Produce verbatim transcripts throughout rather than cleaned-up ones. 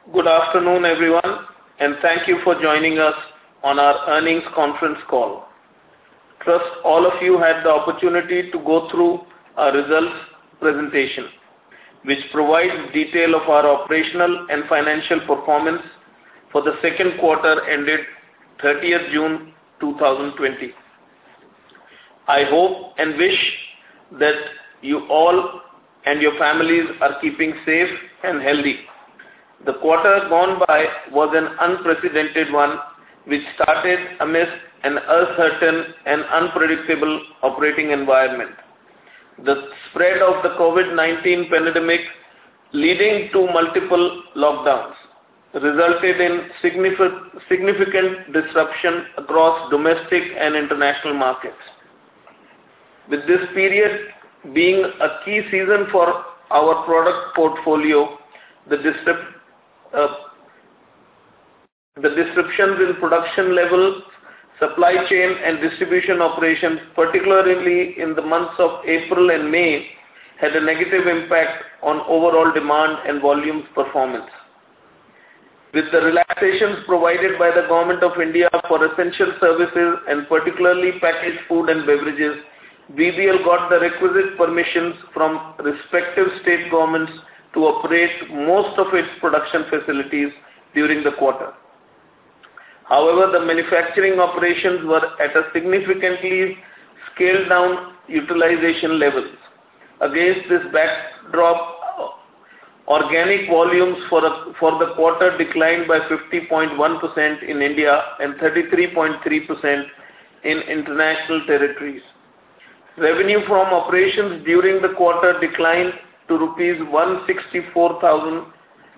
Good afternoon, everyone, and thank you for joining us on our earnings conference call. Trust all of you had the opportunity to go through our results presentation, which provides detail of our operational and financial performance for the second quarter ended thirtieth June two thousand twenty. I hope and wish that you all and your families are keeping safe and healthy. The quarter gone by was an unprecedented one, which started amidst an uncertain and unpredictable operating environment. The spread of the COVID nineteen pandemic, leading to multiple lockdowns, resulted in significant, significant disruption across domestic and international markets. With this period being a key season for our product portfolio, the disrupt, uh, the disruptions in production levels, supply chain and distribution operations, particularly in the months of April and May, had a negative impact on overall demand and volumes performance. With the relaxations provided by the Government of India for essential services and particularly packaged food and beverages, B B L got the requisite permissions from respective state governments to operate most of its production facilities during the quarter. However, the manufacturing operations were at a significantly scaled down utilization levels. Against this backdrop, organic volumes for, a, for the quarter declined by fifty point one percent in India and thirty-three point three percent in international territories. Revenue from operations during the quarter declined to rupees one hundred sixty-four thousand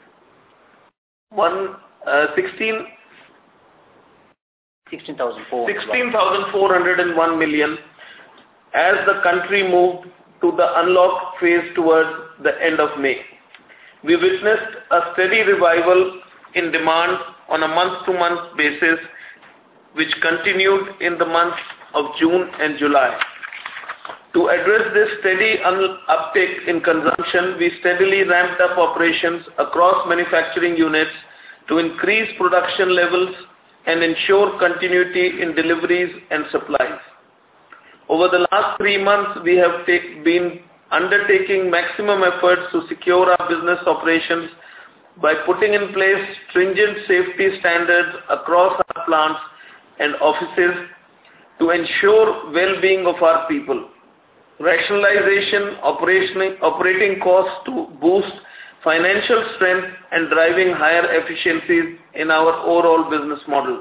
sixteen thousand four hundred one million as the country moved to the unlock phase towards the end of May. We witnessed a steady revival in demand on a month-to-month basis, which continued in the months of June and July. To address this steady uptake in consumption, we steadily ramped up operations across manufacturing units to increase production levels and ensure continuity in deliveries and supplies. Over the last three months, we have take, been undertaking maximum efforts to secure our business operations by putting in place stringent safety standards across our plants and offices to ensure well-being of our people. Rationalization, operating costs to boost financial strength and driving higher efficiencies in our overall business model.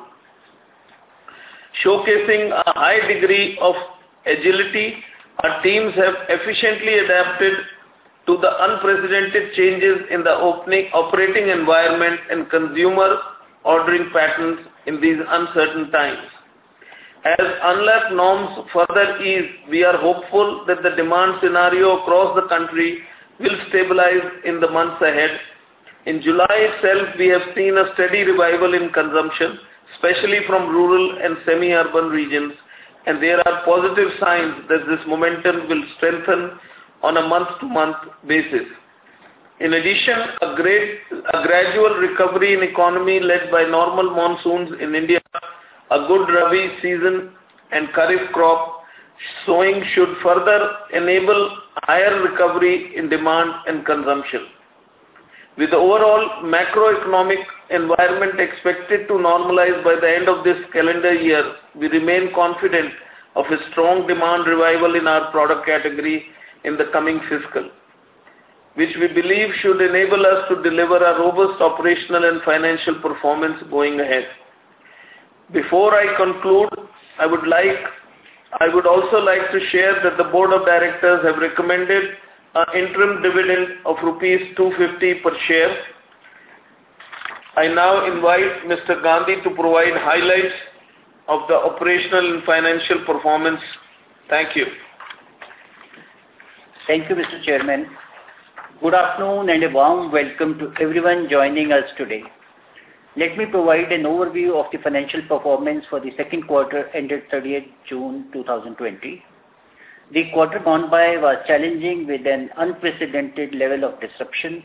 Showcasing a high degree of agility, our teams have efficiently adapted to the unprecedented changes in the opening, operating environment and consumer ordering patterns in these uncertain times. As unlock norms further ease, we are hopeful that the demand scenario across the country will stabilize in the months ahead. In July itself, we have seen a steady revival in consumption, especially from rural and semi-urban regions, and there are positive signs that this momentum will strengthen on a month-to-month basis. In addition, a, great, a gradual recovery in economy led by normal monsoons in India, a good Rabi season and Kharif crop sowing should further enable higher recovery in demand and consumption. With the overall macroeconomic environment expected to normalize by the end of this calendar year, we remain confident of a strong demand revival in our product category in the coming fiscal, which we believe should enable us to deliver a robust operational and financial performance going ahead. Before I conclude, I would like, I would also like to share that the Board of Directors have recommended an interim dividend of rupees two hundred fifty per share. I now invite Mister Gandhi to provide highlights of the operational and financial performance. Thank you. Thank you, Mister Chairman. Good afternoon and a warm welcome to everyone joining us today. Let me provide an overview of the financial performance for the second quarter ended thirtieth June two thousand twenty. The quarter gone by was challenging with an unprecedented level of disruption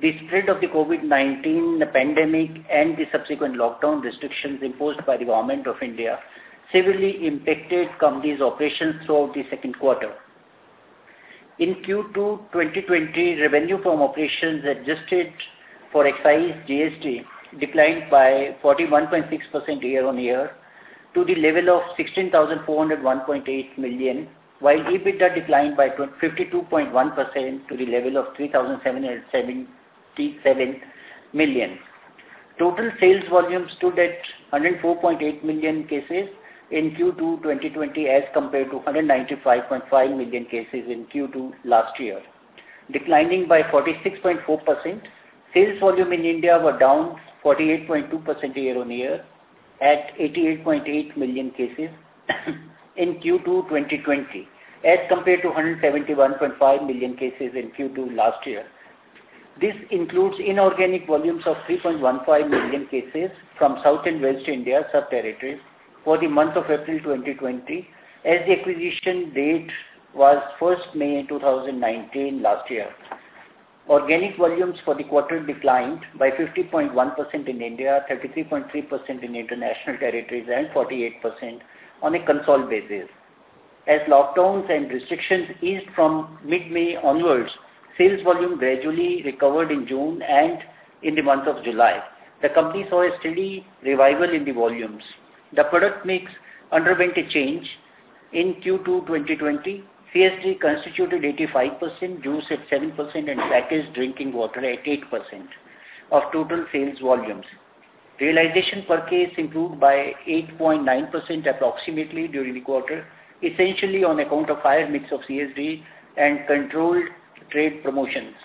the spread of the COVID nineteen pandemic and the subsequent lockdown restrictions imposed by the Government of India severely impacted company's operations throughout the second quarter. In Q two twenty twenty, revenue from operations adjusted for excise G S T declined by forty-one point six percent year-on-year to the level of sixteen thousand four hundred one point eight million, while EBITDA declined by fifty-two point one percent to the level of three thousand seven hundred seventy-seven million. Total sales volume stood at one hundred four point eight million cases in Q two twenty twenty as compared to one hundred ninety-five point five million cases in Q two last year, declining by forty-six point four percent. Sales volume in India were down forty-eight point two percent year-on-year at eighty-eight point eight million cases in Q two twenty twenty as compared to one hundred seventy-one point five million cases in Q two last year. This includes inorganic volumes of three point one five million cases from South and West India sub-territories for the month of April twenty twenty, as the acquisition date was first May two thousand nineteen last year. Organic volumes for the quarter declined by fifty point one percent in India, thirty-three point three percent in international territories, and forty-eight percent on a consolidated basis. As lockdowns and restrictions eased from mid-May onwards, sales volume gradually recovered in June and in the month of July. The company saw a steady revival in the volumes. The product mix underwent a change. In Q two twenty twenty, C S D constituted eighty-five percent, juice at seven percent, and packaged drinking water at eight percent of total sales volumes. Realization per case improved by eight point nine percent approximately during the quarter, essentially on account of higher mix of C S D and controlled trade promotions.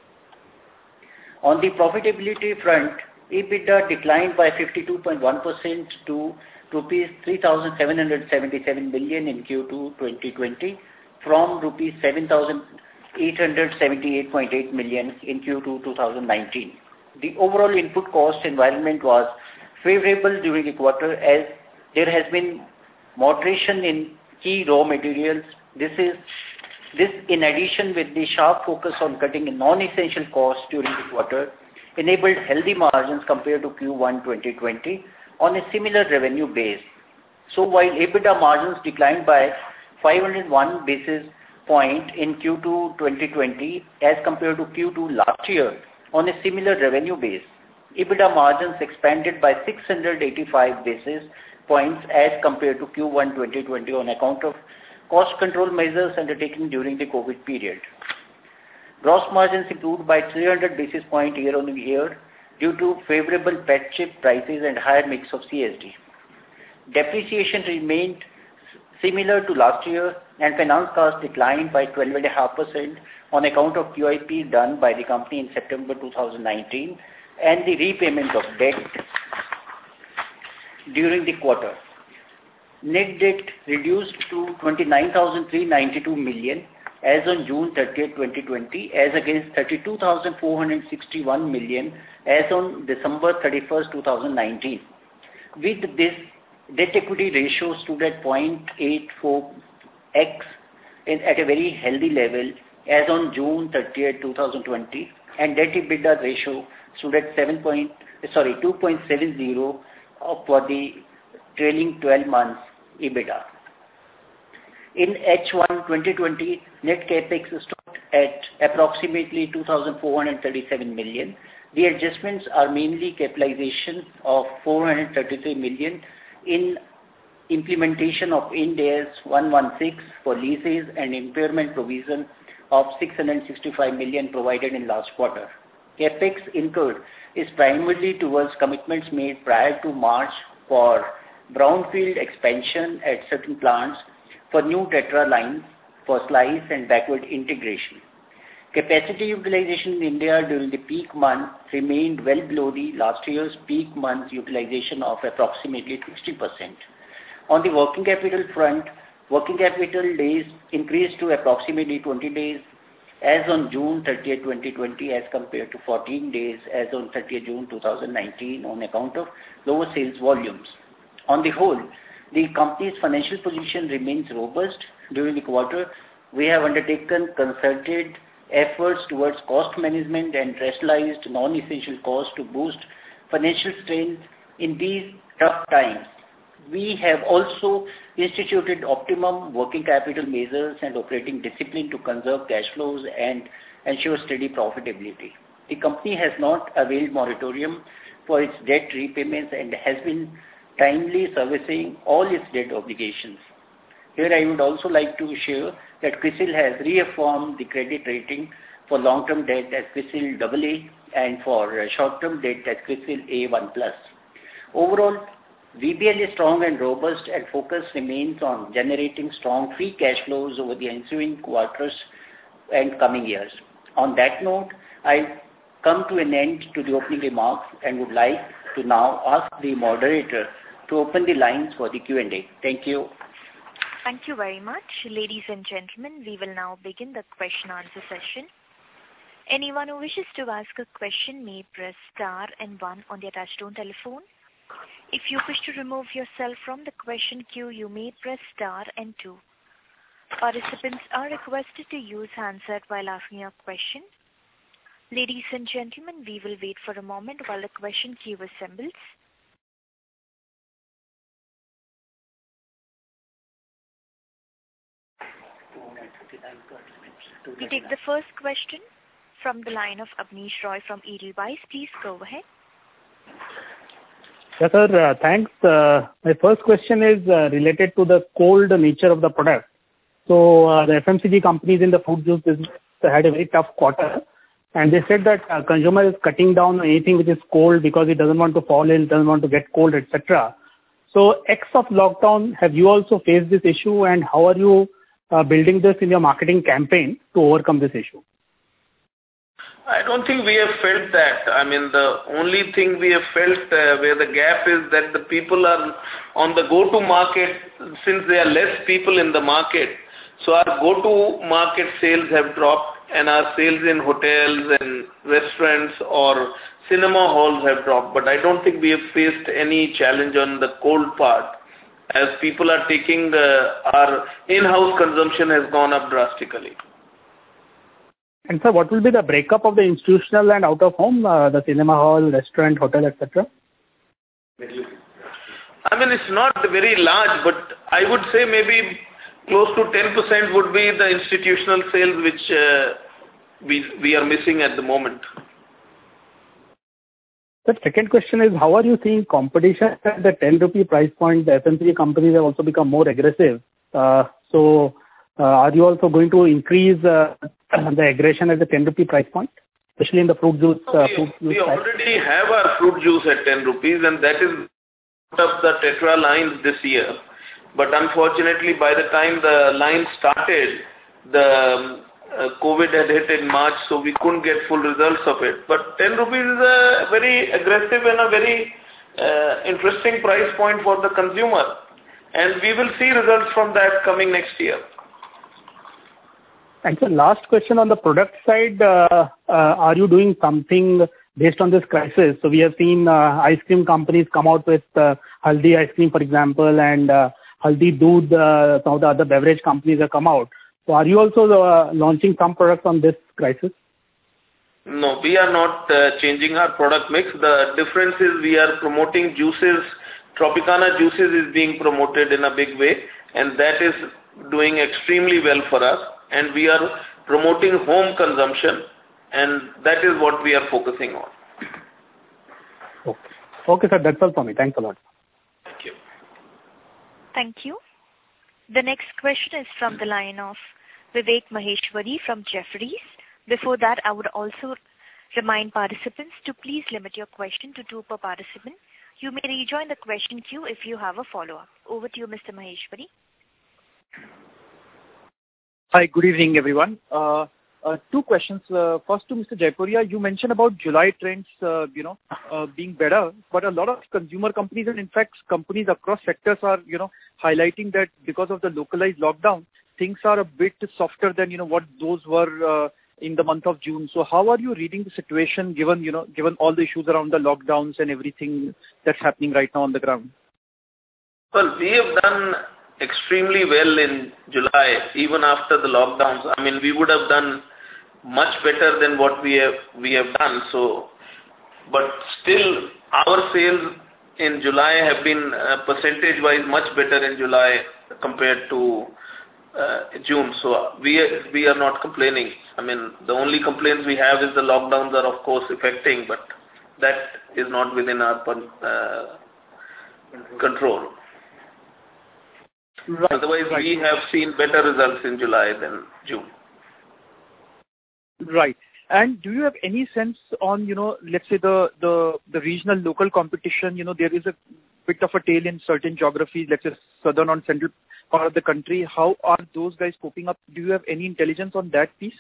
On the profitability front, EBITDA declined by fifty-two point one percent to rupees three thousand seven hundred seventy-seven million in Q two twenty twenty from rupees seven thousand eight hundred seventy-eight point eight million in Q two twenty nineteen. The overall input cost environment was favorable during the quarter as there has been moderation in key raw materials. This is this in addition with the sharp focus on cutting non-essential costs during the quarter enabled healthy margins compared to Q one twenty twenty on a similar revenue base. So while EBITDA margins declined by five hundred one basis point in Q two twenty twenty as compared to Q two last year on a similar revenue base, EBITDA margins expanded by six hundred eighty-five basis points as compared to Q one twenty twenty on account of cost control measures undertaken during the COVID period. Gross margins improved by three hundred basis points year-on-year due to favorable P E T chip prices and higher mix of C S D. Depreciation remained similar to last year and finance costs declined by twelve point five percent on account of Q I P done by the company in September two thousand nineteen and the repayment of debt during the quarter. Net debt reduced to twenty-nine thousand three hundred ninety-two million as on June thirtieth twenty twenty as against thirty-two thousand four hundred sixty-one million as on December thirty-first two thousand nineteen. With this, debt equity ratio stood at zero point eight four x at a very healthy level as on June thirtieth two thousand twenty, and debt EBITDA ratio stood at seven point, sorry, two point seven zero for the trailing twelve months EBITDA. In H one twenty twenty, net capex stood at approximately two thousand four hundred thirty-seven million. The adjustments are mainly capitalization of four hundred thirty-three million in implementation of Ind AS one sixteen for leases and impairment provision of six hundred sixty-five million provided in last quarter. Capex incurred is primarily towards commitments made prior to March for brownfield expansion at certain plants for new tetra lines for slice and backward integration. Capacity utilization in India during the peak month remained well below the last year's peak month utilization of approximately sixty percent. On the working capital front, working capital days increased to approximately twenty days as on June thirtieth twenty twenty as compared to fourteen days as on thirtieth June two thousand nineteen on account of lower sales volumes. On the whole, the company's financial position remains robust. During the quarter, we have undertaken concerted efforts towards cost management and rationalized non-essential costs to boost financial strength in these tough times. We have also instituted optimum working capital measures and operating discipline to conserve cash flows and ensure steady profitability. The company has not availed moratorium for its debt repayments and has been timely servicing all its debt obligations. Here I would also like to share that CRISIL has reaffirmed the credit rating for long-term debt as CRISIL double A and for short-term debt as CRISIL A one plus. Overall, V B L is strong and robust, and focus remains on generating strong free cash flows over the ensuing quarters and coming years. On that note, I come to an end to the opening remarks and would like to now ask the moderator to open the lines for the Q and A. Thank you. Thank you very much. Ladies and gentlemen, we will now begin the question answer session. Anyone who wishes to ask a question may press star and one on their touchtone telephone. If you wish to remove yourself from the question queue, you may press star and two. Participants are requested to use handset while asking a question. Ladies and gentlemen, we will wait for a moment while the question queue assembles. We take the first question from the line of Abneesh Roy from Edelweiss. Please go ahead. Yes, sir. Uh, thanks. Uh, my first question is uh, related to the cold nature of the product. So uh, the F M C G companies in the fruit juice business had a very tough quarter, and they said that uh, consumer is cutting down on anything which is cold because he doesn't want to fall ill, doesn't want to get cold, et cetera. So, X of lockdown, have you also faced this issue, and how are you uh, building this in your marketing campaign to overcome this issue? I don't think we have felt that. I mean, the only thing we have felt uh, where the gap is that the people are on the go-to market since there are less people in the market. So our go-to market sales have dropped, and our sales in hotels and restaurants or cinema halls have dropped. But I don't think we have faced any challenge on the cold part, as people are taking the, our in-house consumption has gone up drastically. And sir, what will be the breakup of the institutional and out of home, uh, the cinema hall, restaurant, hotel, et cetera? I mean, it's not very large, but I would say maybe close to ten percent would be the institutional sales which uh, we we are missing at the moment. The second question is, how are you seeing competition at the ten rupee price point? The F M C G companies have also become more aggressive. Uh, so, uh, are you also going to increase uh, the aggression at the ten rupee price point, especially in the fruit juice? Uh, we fruit juice we already have our fruit juice at ten rupees, and that is out of the Tetra lines this year. But unfortunately, by the time the line started, the uh, COVID had hit in March, so we couldn't get full results of it. But ten rupees is a very aggressive and a very uh, interesting price point for the consumer. And we will see results from that coming next year. And so last question on the product side, uh, uh, are you doing something based on this crisis? So we have seen uh, ice cream companies come out with uh, Haldi ice cream, for example, and uh, Haldi Doodh, uh, some of the other beverage companies have come out. So are you also uh, launching some products on this crisis? No, we are not uh, changing our product mix. The difference is we are promoting juices. Tropicana juices is being promoted in a big way, and that is doing extremely well for us. And we are promoting home consumption, and that is what we are focusing on. Okay, okay sir, that's all for me. Thanks a lot. Thank you. Thank you. The next question is from the line of Vivek Maheshwari from Jefferies. Before that, I would also remind participants to please limit your question to two per participant. You may rejoin the question queue if you have a follow-up. Over to you, Mister Maheshwari. Hi, good evening, everyone. Uh, uh, two questions. Uh, first to Mister Jaipuria, you mentioned about July trends, uh, you know, uh, being better, but a lot of consumer companies and in fact companies across sectors are, you know, highlighting that because of the localized lockdown, things are a bit softer than, you know, what those were uh, in the month of June. So how are you reading the situation given, you know, given all the issues around the lockdowns and everything that's happening right now on the ground? Well, we have done extremely well in July, even after the lockdowns. I mean, we would have done much better than what we have we have done. So, but still, our sales in July have been uh, percentage-wise much better in July compared to uh, June. So we are, we are not complaining. I mean, the only complaints we have is the lockdowns are of course affecting, but that is not within our uh, control. Right. Otherwise, right. we have seen better results in July than June. Right. And do you have any sense on, you know, let's say the, the, the regional local competition, you know, there is a bit of a tail in certain geographies, let's say southern or central part of the country. How are those guys coping up? Do you have any intelligence on that piece?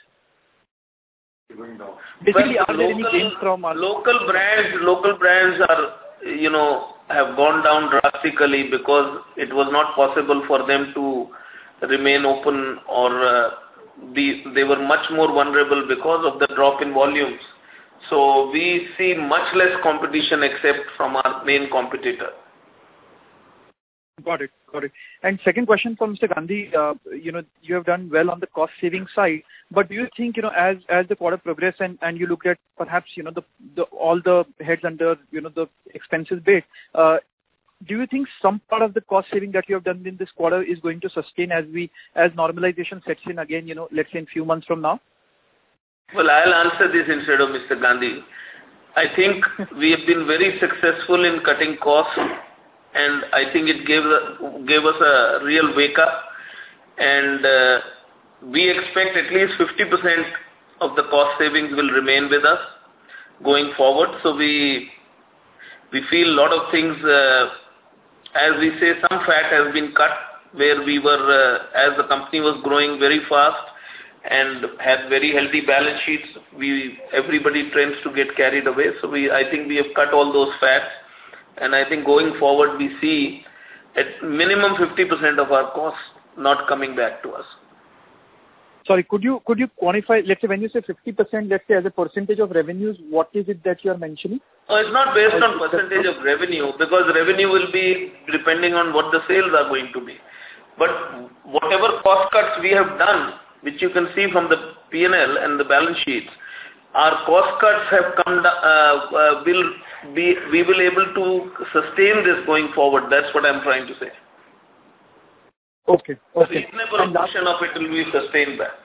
Basically, well, are there local, any gains from our local brands? Local brands are, you know, have gone down drastically because it was not possible for them to remain open, or uh, be, they were much more vulnerable because of the drop in volumes. So we see much less competition except from our main competitor. Got it. Got it. And second question for Mister Gandhi, uh, you know, you have done well on the cost saving side, but do you think, you know, as as the quarter progresses and, and you look at perhaps, you know, the, the all the heads under, you know, the expenses bit, uh, do you think some part of the cost saving that you have done in this quarter is going to sustain as we, as normalization sets in again, you know, let's say in few months from now? Well, I'll answer this instead of Mister Gandhi. I think we have been very successful in cutting costs, and I think it gave, gave us a real wake-up, and uh, we expect at least fifty percent of the cost savings will remain with us going forward. So we we feel a lot of things, uh, as we say, some fat has been cut where we were, uh, as the company was growing very fast and had very healthy balance sheets, we everybody tends to get carried away. So we, I think we have cut all those fats. And I think going forward, we see at minimum fifty percent of our costs not coming back to us. Sorry, could you could you quantify, let's say when you say fifty percent, let's say as a percentage of revenues, what is it that you are mentioning? No, it's not based on percentage of revenue, because revenue will be depending on what the sales are going to be. But whatever cost cuts we have done, which you can see from the P and L and the balance sheets, our cost cuts have come, uh, uh, will be, we will able to sustain this going forward. That's what I'm trying to say. Okay. okay. A reasonable portion of it will be sustained back.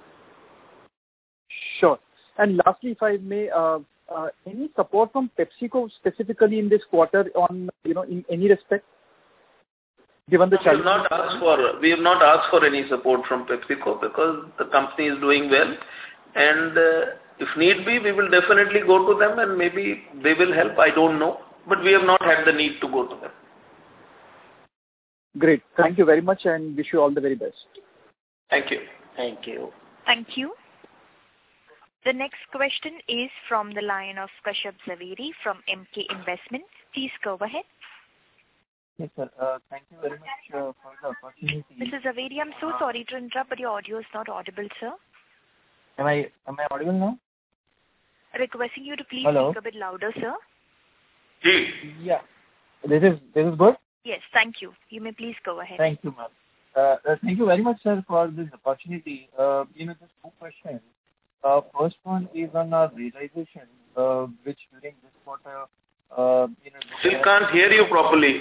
Sure. And lastly, if I may, uh, uh, any support from PepsiCo specifically in this quarter on, you know, in any respect? Given the we have not asked for we have not asked for any support from PepsiCo because the company is doing well, and uh, if need be, we will definitely go to them and maybe they will help. I don't know, but we have not had the need to go to them. Great. Thank you very much and wish you all the very best. Thank you. Thank you. Thank you. The next question is from the line of Kashyap Zaveri from M K Investments. Please go ahead. Yes, sir. Uh, thank you very much uh, for the opportunity. Mister Zaveri, I'm so sorry to interrupt, but your audio is not audible, sir. Am I am I audible now? Requesting you to please Hello? speak a bit louder, sir. Gee. Yeah. This is this is good. Yes, thank you. You may please go ahead. Thank you, ma'am. Uh, uh, thank you very much, sir, for this opportunity. Uh, you know, just two questions. Uh, first one is on our realization, uh, which during this quarter, uh, you know, Still can't hear you properly.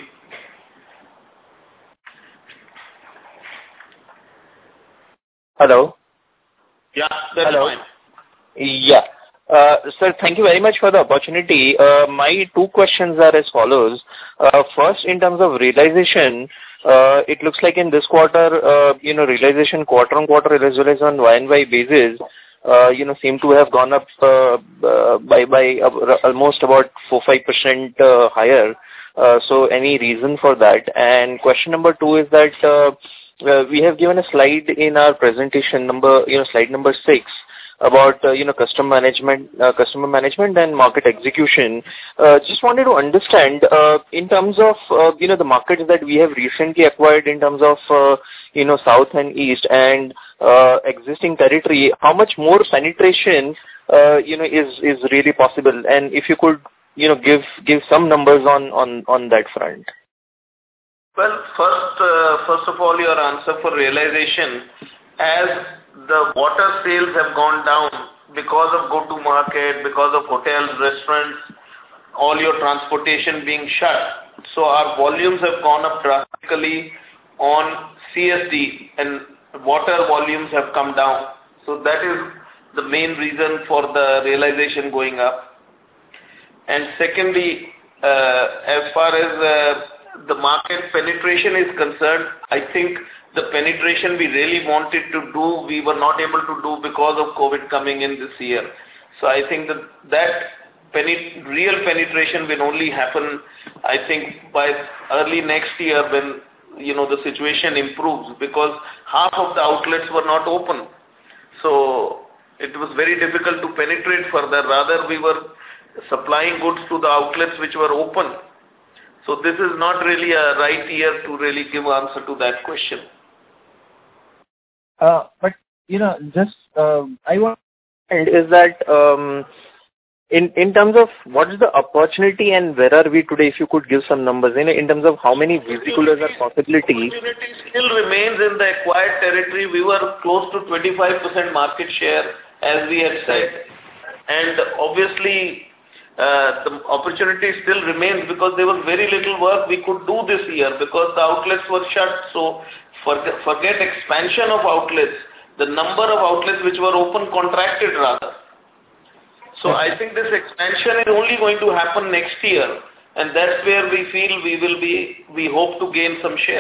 Hello. Yeah, that's Hello. fine. Yeah. Uh, Sir, thank you very much for the opportunity. Uh, my two questions are as follows. Uh, first, in terms of realization, uh, it looks like in this quarter, uh, you know, realization quarter-on-quarter as well as on Y and Y basis, uh, you know, seem to have gone up uh, uh, by by uh, almost about four to five percent uh, higher. Uh, so, any reason for that? And question number two is that uh, uh, we have given a slide in our presentation number, you know, slide number six, about uh, you know customer management, uh, customer management and market execution. Uh, just wanted to understand uh, in terms of uh, you know the markets that we have recently acquired in terms of uh, you know South and East and uh, existing territory, how much more penetration uh, you know is is really possible, and if you could you know give give some numbers on on on that front. Well, first, uh, first of all, your answer for realization, as the water sales have gone down because of go-to-market, because of hotels, restaurants, all your transportation being shut. So our volumes have gone up drastically on C S D, and water volumes have come down. So that is the main reason for the realization going up. And secondly, uh, as far as uh, the market penetration is concerned, I think the penetration we really wanted to do, we were not able to do because of COVID coming in this year. So I think that that penet- real penetration will only happen, I think, by early next year when, you know, the situation improves, because half of the outlets were not open. So it was very difficult to penetrate further. Rather, we were supplying goods to the outlets which were open. So this is not really a right year to really give answer to that question. Uh, but, you know, just, um, I want... Is that... Um, In in terms of what is the opportunity and where are we today, if you could give some numbers in in terms of how many visi-coolers are possibility? Opportunity still remains in the acquired territory. We were close to twenty-five percent market share, as we had said. And obviously, uh, the opportunity still remains because there was very little work we could do this year because the outlets were shut. So forget, forget expansion of outlets. The number of outlets which were open contracted rather. So I think this expansion is only going to happen next year, and that's where we feel we will be, we hope to gain some share.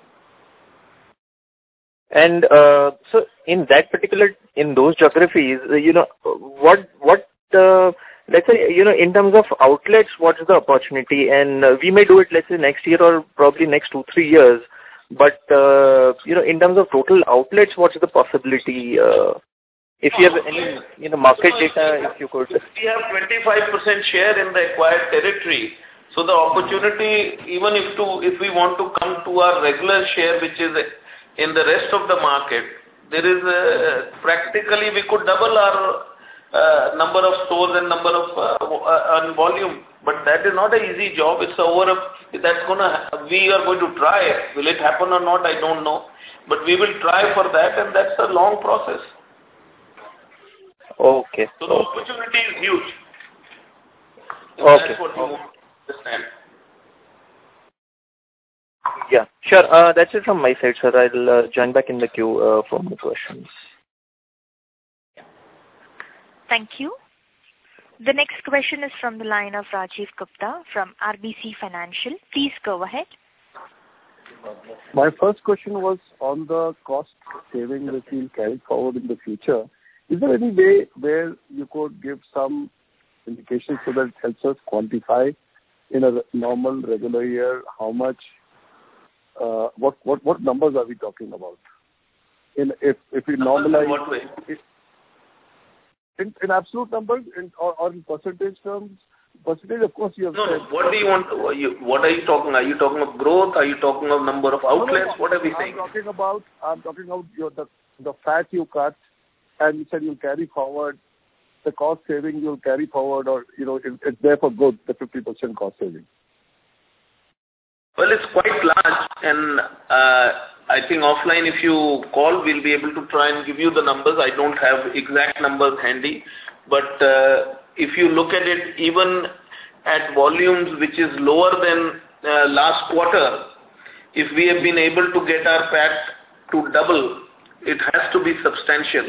And uh, so in that particular, in those geographies, you know, what, what uh, let's say, you know, in terms of outlets, what's the opportunity? And uh, we may do it, let's say, next year or probably next two, three years. But, uh, you know, in terms of total outlets, what's the possibility? Uh, If you have any, you know, market data, if you could. We have twenty-five percent share in the acquired territory. So the opportunity, even if to, if we want to come to our regular share, which is in the rest of the market, there is a, practically we could double our uh, number of stores and number of uh, and volume. But that is not an easy job. It's over. A, that's gonna. We are going to try it. Will it happen or not? I don't know. But we will try for that, and that's a long process. Okay. So the opportunity is huge. So okay. That's what you want to understand. Yeah, sure. Uh, that's it from my side, sir. I'll uh, join back in the queue uh, for more questions. Thank you. The next question is from the line of Rajiv Gupta from R B C Financial. Please go ahead. My first question was on the cost saving that we'll carry forward in the future. Is there any way where you could give some indication so that it helps us quantify in a normal, regular year, how much, uh, what, what, what numbers are we talking about? In, if, if we normalize... In what way? If, in, in absolute numbers in, or, or in percentage terms? Percentage, of course, you have no, said... No, what do you want? Are you, what are you talking? Are you talking of growth? Are you talking of number of outlets? No, no, no. What are we I'm saying? talking about, I'm talking about your, the, the fat you cut, and you said you'll carry forward the cost saving, you'll carry forward, or, you know, it, it's there for good, the fifty percent cost saving. Well, it's quite large, and uh, I think offline, if you call, we'll be able to try and give you the numbers. I don't have exact numbers handy, but uh, if you look at it, even at volumes which is lower than uh, last quarter, if we have been able to get our P A T to double, it has to be substantial.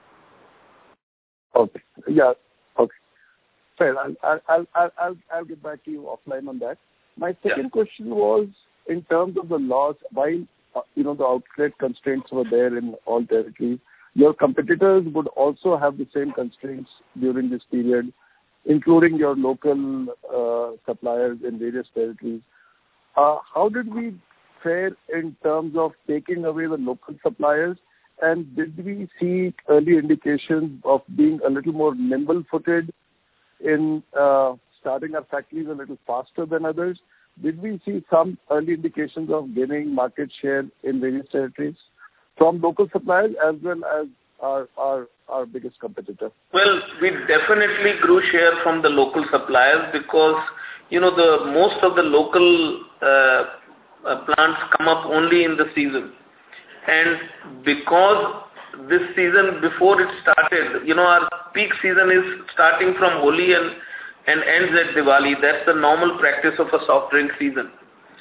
Okay. Yeah. Okay. Fair. I'll, I'll, I'll, I'll, I'll get back to you offline on that. My second yeah. question was in terms of the loss, while, uh, you know, the outlet constraints were there in all territories, your competitors would also have the same constraints during this period, including your local uh, suppliers in various territories. Uh, how did we fare in terms of taking away the local suppliers? And did we see early indications of being a little more nimble-footed in uh, starting our factories a little faster than others? Did we see some early indications of gaining market share in various territories from local suppliers as well as our, our, our biggest competitor? Well, we definitely grew share from the local suppliers because, you know, the most of the local uh, uh, plants come up only in the season. And because this season before it started. You know, our peak season is starting from Holi and, and ends at Diwali. That's the normal practice of a soft drink season.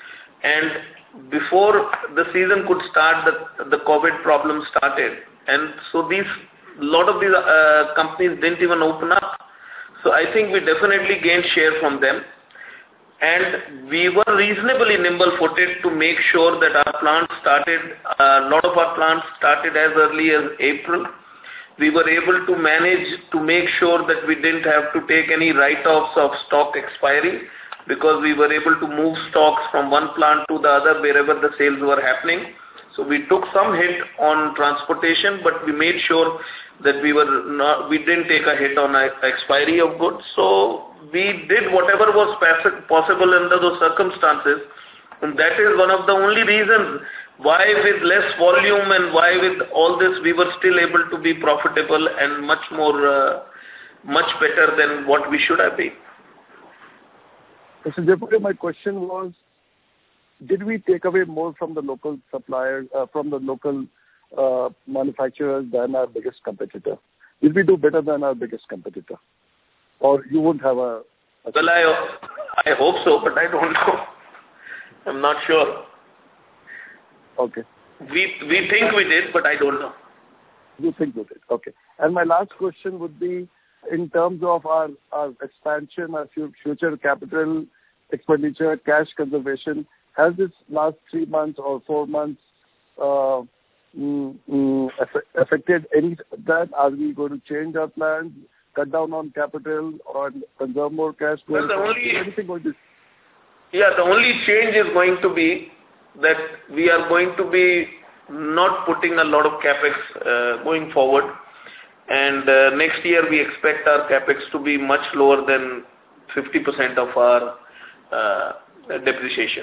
And before the season could start, the, the COVID problem started. And so these, a lot of these uh, companies didn't even open up. So I think we definitely gained share from them. And we were reasonably nimble-footed to make sure that our plants started, a lot of our plants started as early as April. We were able to manage to make sure that we didn't have to take any write-offs of stock expiry, because we were able to move stocks from one plant to the other wherever the sales were happening. So we took some hit on transportation, but we made sure that we were not, we didn't take a hit on expiry of goods. So we did whatever was possible under those circumstances. And that is one of the only reasons why with less volume and why with all this we were still able to be profitable and much more, uh, much better than what we should have been. Mister Jaipuria, my question was, did we take away more from the local suppliers, uh, from the local uh, manufacturers than our biggest competitor? Did we do better than our biggest competitor? Or you wouldn't have a... a well, I, I hope so, but I don't know. I'm not sure. Okay. We we think we did, but I don't know. You think we did. Okay. And my last question would be, in terms of our, our expansion, our future capital expenditure, cash conservation, has this last three months or four months uh, mm, mm, affected any of that? Are we going to change our plans, cut down on capital, or conserve more cash? Well, the only, anything going to... Yeah, the only change is going to be that we are going to be not putting a lot of capex uh, going forward. And uh, next year we expect our capex to be much lower than fifty percent of our uh, depreciation.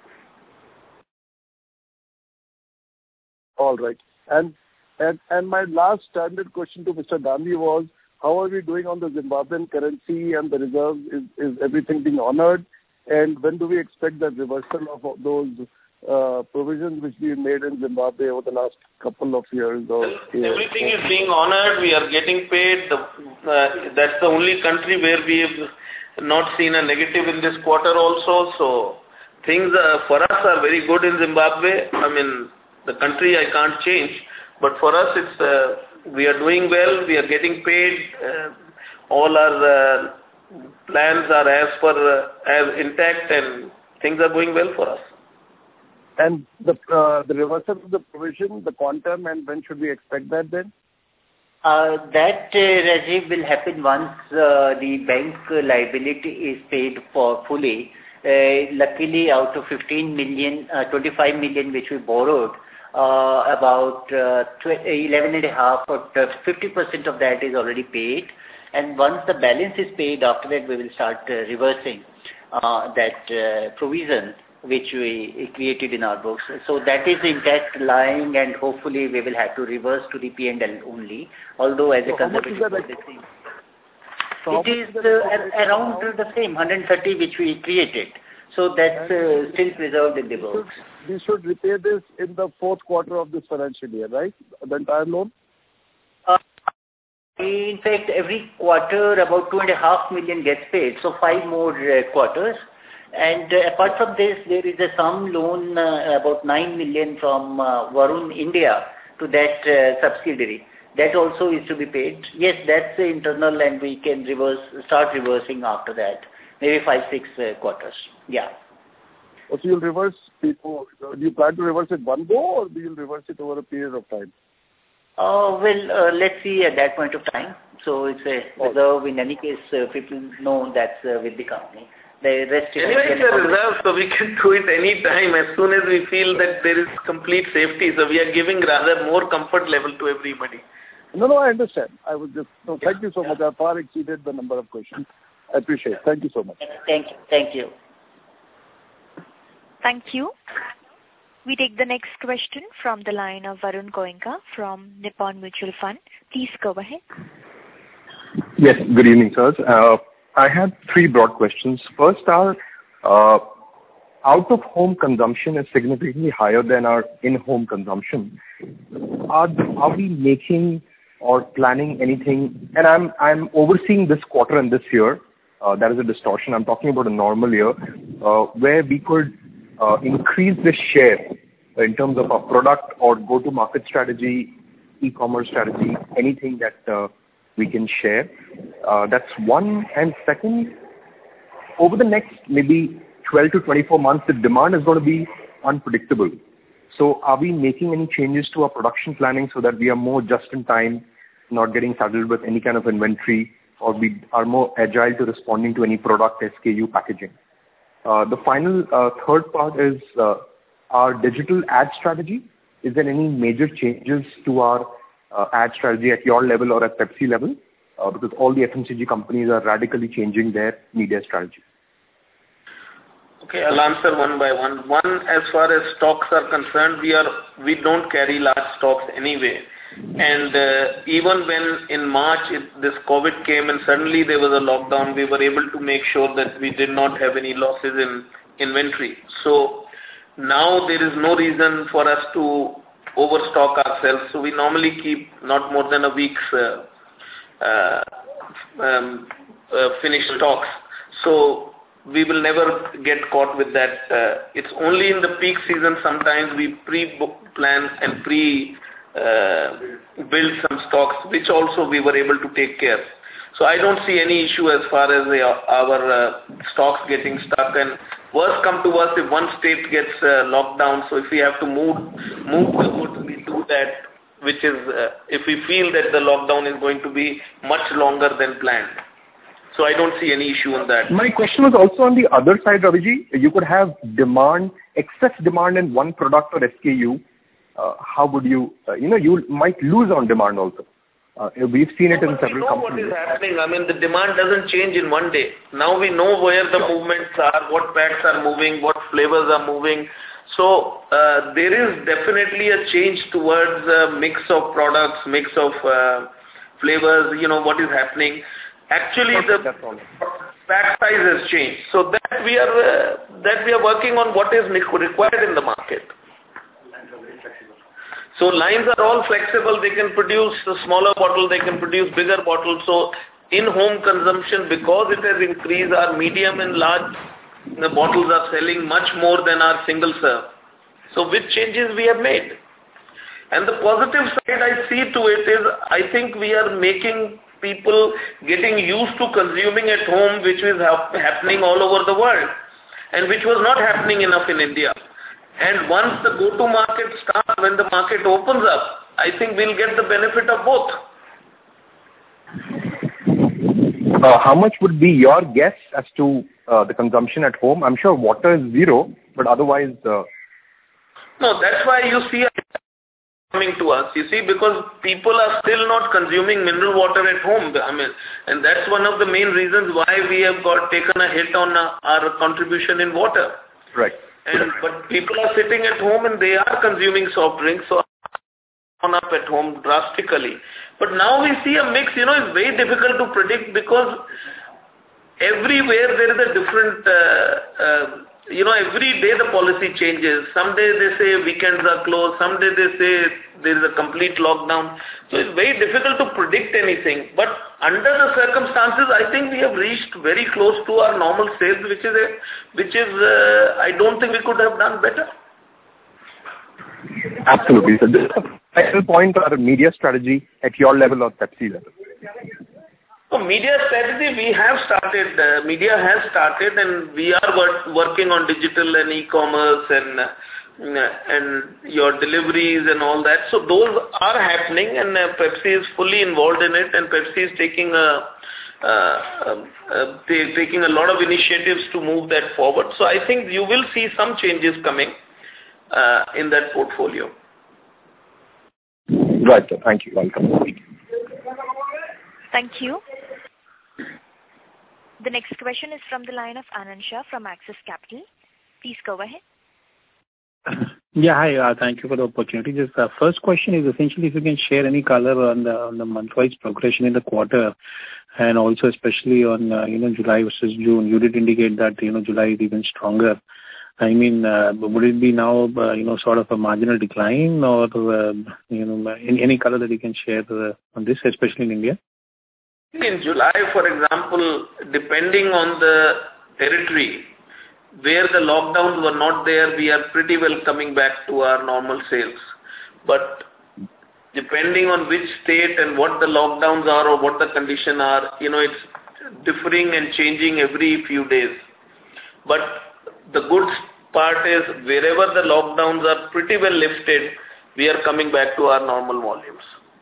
All right. And, and and my last standard question to Mister Gandhi was, how are we doing on the Zimbabwean currency and the reserves? Is, is everything being honored? And when do we expect the reversal of those uh, provisions which we made in Zimbabwe over the last couple of years? Or Everything is being honored. We are getting paid. The, uh, that's the only country where we have not seen a negative in this quarter also. So things uh, for us are very good in Zimbabwe. I mean, the country I can't change, but for us it's uh, we are doing well. We are getting paid. Uh, all our uh, plans are as per uh, as intact, and things are going well for us. And the uh, the reversal of the provision, the quantum, and when should we expect that then? Uh, that, uh, Rajiv, will happen once uh, the bank liability is paid for fully. Uh, luckily, out of fifteen million, uh, twenty-five million which we borrowed, uh, about uh, eleven and a half or fifty percent of that is already paid. And once the balance is paid, after that we will start uh, reversing uh, that uh, provision which we created in our books. So that is intact lying, and hopefully we will have to reverse to the P and L only, although as so a conservative policy. So it is uh, around now? the same, one hundred thirty which we created. So that's uh, still preserved in the books. We should repay this in the fourth quarter of this financial year, right? The entire loan? Uh, in fact, every quarter about two and a half million gets paid, so five more uh, quarters. And uh, apart from this, there is a some loan, uh, about nine million from uh, Varun India to that uh, subsidiary. That also is to be paid. Yes, that's uh, internal, and we can reverse, start reversing after that. Maybe five, six uh, quarters. Yeah. So you'll reverse people. Do you plan to reverse it one go, or do you reverse it over a period of time? Uh, well, uh, let's see at that point of time. So it's a reserve. In any case, uh, people know that's uh, with the company. The rest anyway, it's a reserve, so we can do it any time as soon as we feel that there is complete safety. So we are giving rather more comfort level to everybody. No, no, I understand. I was just, no, thank you so much. I far exceeded the number of questions. I appreciate it. Thank you so much. Thank you. Thank you. Thank you. We take the next question from the line of Varun Goenka from Nippon Mutual Fund. Please go ahead. Yes, good evening, sirs. Uh, I have three broad questions. First are, uh, out-of-home consumption is significantly higher than our in-home consumption. are are we making or planning anything? And I'm I'm overseeing this quarter and this year. Uh, that is a distortion. I'm talking about a normal year uh, where we could uh, increase the share in terms of our product or go-to-market strategy, e-commerce strategy, anything that uh, we can share. Uh, that's one. And second, over the next maybe twelve to twenty-four months, the demand is going to be unpredictable. So are we making any changes to our production planning so that we are more just in time, not getting saddled with any kind of inventory, or we are more agile to responding to any product S K U packaging? Uh, the final uh, third part is uh, our digital ad strategy. Is there any major changes to our uh, ad strategy at your level or at Pepsi level? Uh, because all the F M C G companies are radically changing their media strategy. Okay, I'll answer one by one. One, as far as stocks are concerned, we are we don't carry large stocks anyway. And uh, even when in March it, this COVID came and suddenly there was a lockdown, we were able to make sure that we did not have any losses in inventory. So now there is no reason for us to overstock ourselves. So we normally keep not more than a week's uh, uh, um, uh, finished stocks. So we will never get caught with that. Uh, it's only in the peak season sometimes we pre-plan and pre uh, build some stocks, which also we were able to take care. So I don't see any issue as far as the, our uh, stocks getting stuck. And worst come to us if one state gets uh, locked down. So if we have to move move the goods, we do that. Which is uh, if we feel that the lockdown is going to be much longer than planned. So I don't see any issue on that. My question was also on the other side, Raviji. You could have demand, excess demand in one product or S K U. Uh, how would you, uh, you know, you might lose on demand also. Uh, we've seen it no, in several we know companies. What is happening. I mean, the demand doesn't change in one day. Now we know where the sure. movements are, what packs are moving, what flavors are moving. So uh, there is definitely a change towards a mix of products, mix of uh, flavors, you know, what is happening. Actually, the pack size has changed. So that we are uh, that we are working on what is required in the market. So lines are all flexible. They can produce a smaller bottle, they can produce bigger bottles. So in-home consumption, because it has increased, our medium and large the bottles are selling much more than our single serve. So which changes we have made. And the positive side I see to it is, I think we are making people getting used to consuming at home, which is ha- happening all over the world and which was not happening enough in India. And once the go-to market starts, when the market opens up, I think we'll get the benefit of both. Uh, how much would be your guess as to uh, the consumption at home? I'm sure water is zero, but otherwise... Uh... No, that's why you see coming to us, you see, because people are still not consuming mineral water at home. I mean, and that's one of the main reasons why we have got taken a hit on uh, our contribution in water. Right. And but people are sitting at home and they are consuming soft drinks, so gone up at home drastically. But now we see a mix. You know, it's very difficult to predict because everywhere there is a different. Uh, uh, you know, every day the policy changes. Some day they say weekends are closed. Some day they say there is a complete lockdown. So it's very difficult to predict anything. But under the circumstances, I think we have reached very close to our normal sales, which is a, which is uh, I don't think we could have done better. Absolutely. So this is a final point or a media strategy at your level or Pepsi level. So media strategy, we have started, uh, media has started and we are work, working on digital and e-commerce and uh, and your deliveries and all that. So those are happening and uh, Pepsi is fully involved in it and Pepsi is taking a, uh, uh, uh, taking a lot of initiatives to move that forward. So I think you will see some changes coming uh, in that portfolio. Right, sir. Thank you. Welcome. Thank you. The next question is from the line of Anand Shah from Axis Capital. Please go ahead. Yeah, hi. Uh, thank you for the opportunity. This uh, first question is essentially if you can share any color on the on the month-wise progression in the quarter, and also especially on uh, you know July versus June. You did indicate that you know July is even stronger. I mean, uh, would it be now, uh, you know, sort of a marginal decline or, uh, you know, any, any color that you can share uh, on this, especially in India? In July, for example, depending on the territory, where the lockdowns were not there, we are pretty well coming back to our normal sales. But depending on which state and what the lockdowns are or what the condition are, you know, it's differing and changing every few days. But the good part is wherever the lockdowns are pretty well lifted, we are coming back to our normal volumes.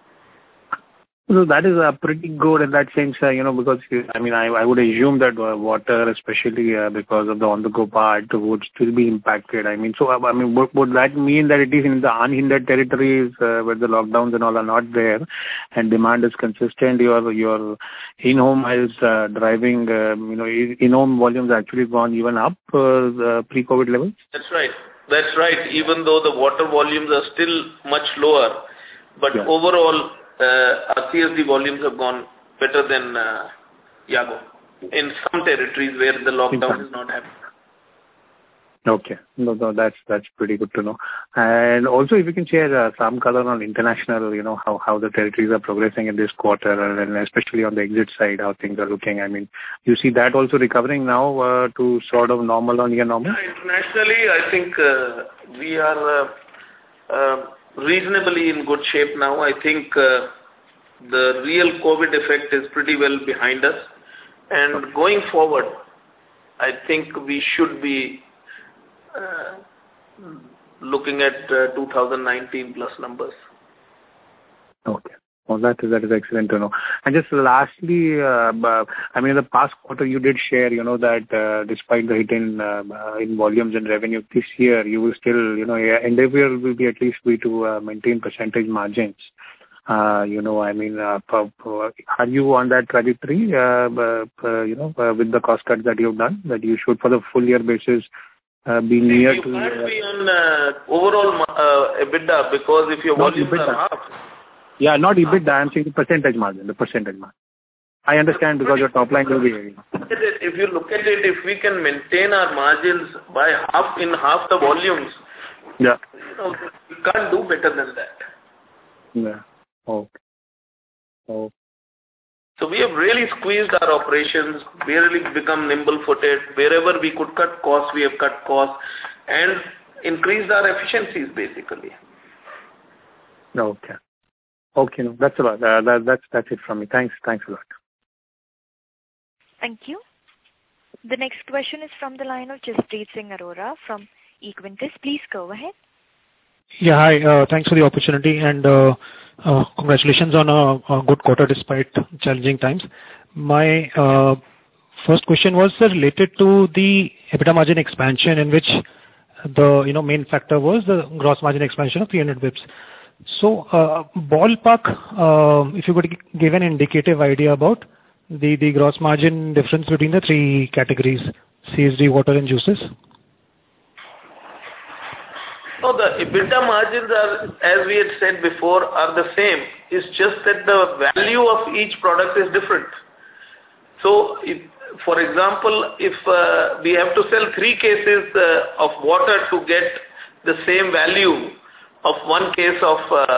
So that is uh, pretty good in that sense, uh, you know, because, I mean, I, I would assume that uh, water, especially uh, because of the on-the-go part, would still be impacted. I mean, so, uh, I mean, would, would that mean that it is in the unhindered territories uh, where the lockdowns and all are not there and demand is consistent, your your in-home miles uh, driving, uh, you know, in-home volumes actually gone even up uh, the pre-COVID levels? That's right. That's right. Even though the water volumes are still much lower, but yeah. overall, Uh, our C S D volumes have gone better than uh, Yago in some territories where the lockdown is not happening. Okay, no, no, that's that's pretty good to know. And also, if you can share uh, some color on international, you know, how, how the territories are progressing in this quarter, and especially on the exit side, how things are looking. I mean, you see that also recovering now uh, to sort of normal or near normal? Yeah, internationally, I think uh, we are. Uh, uh, reasonably in good shape now. I think uh, the real COVID effect is pretty well behind us. And going forward, I think we should be uh, looking at uh, two thousand nineteen plus numbers. Okay. Well, that is, that is excellent to know. And just lastly, uh, I mean, in the past quarter, you did share, you know, that uh, despite the hit in, uh, in volumes and revenue this year, you will still, you know, endeavor will be at least be to uh, maintain percentage margins. Uh, you know, I mean, uh, are you on that trajectory, uh, uh, you know, uh, with the cost cuts that you've done, that you should, for the full year basis, uh, be near you to... You can't uh, be on uh, overall uh, EBITDA, because if your volumes are half... Yeah, not EBITDA, I'm saying the percentage margin, the percentage margin. I understand because your top line will be... If you look at it, if we can maintain our margins by half, in half the volumes, yeah, you know, we can't do better than that. Yeah, okay. Okay. So we have really squeezed our operations, really become nimble-footed. Wherever we could cut costs, we have cut costs and increased our efficiencies, basically. Okay. Okay, no, that's about uh, that, that's that's it from me. Thanks, thanks a lot. Thank you. The next question is from the line of Jaspreet Singh Arora from Equentis. Please go ahead. Yeah, hi. Uh, thanks for the opportunity and uh, uh, congratulations on a, a good quarter despite challenging times. My uh, first question was uh, related to the EBITDA margin expansion, in which the you know main factor was the gross margin expansion of three hundred basis points. So, uh, ballpark, uh, if you could give an indicative idea about the, the gross margin difference between the three categories, C S D, water and juices? No, the EBITDA margins are, as we had said before, are the same. It's just that the value of each product is different. So, if, for example, if uh, we have to sell three cases uh, of water to get the same value of one case of uh,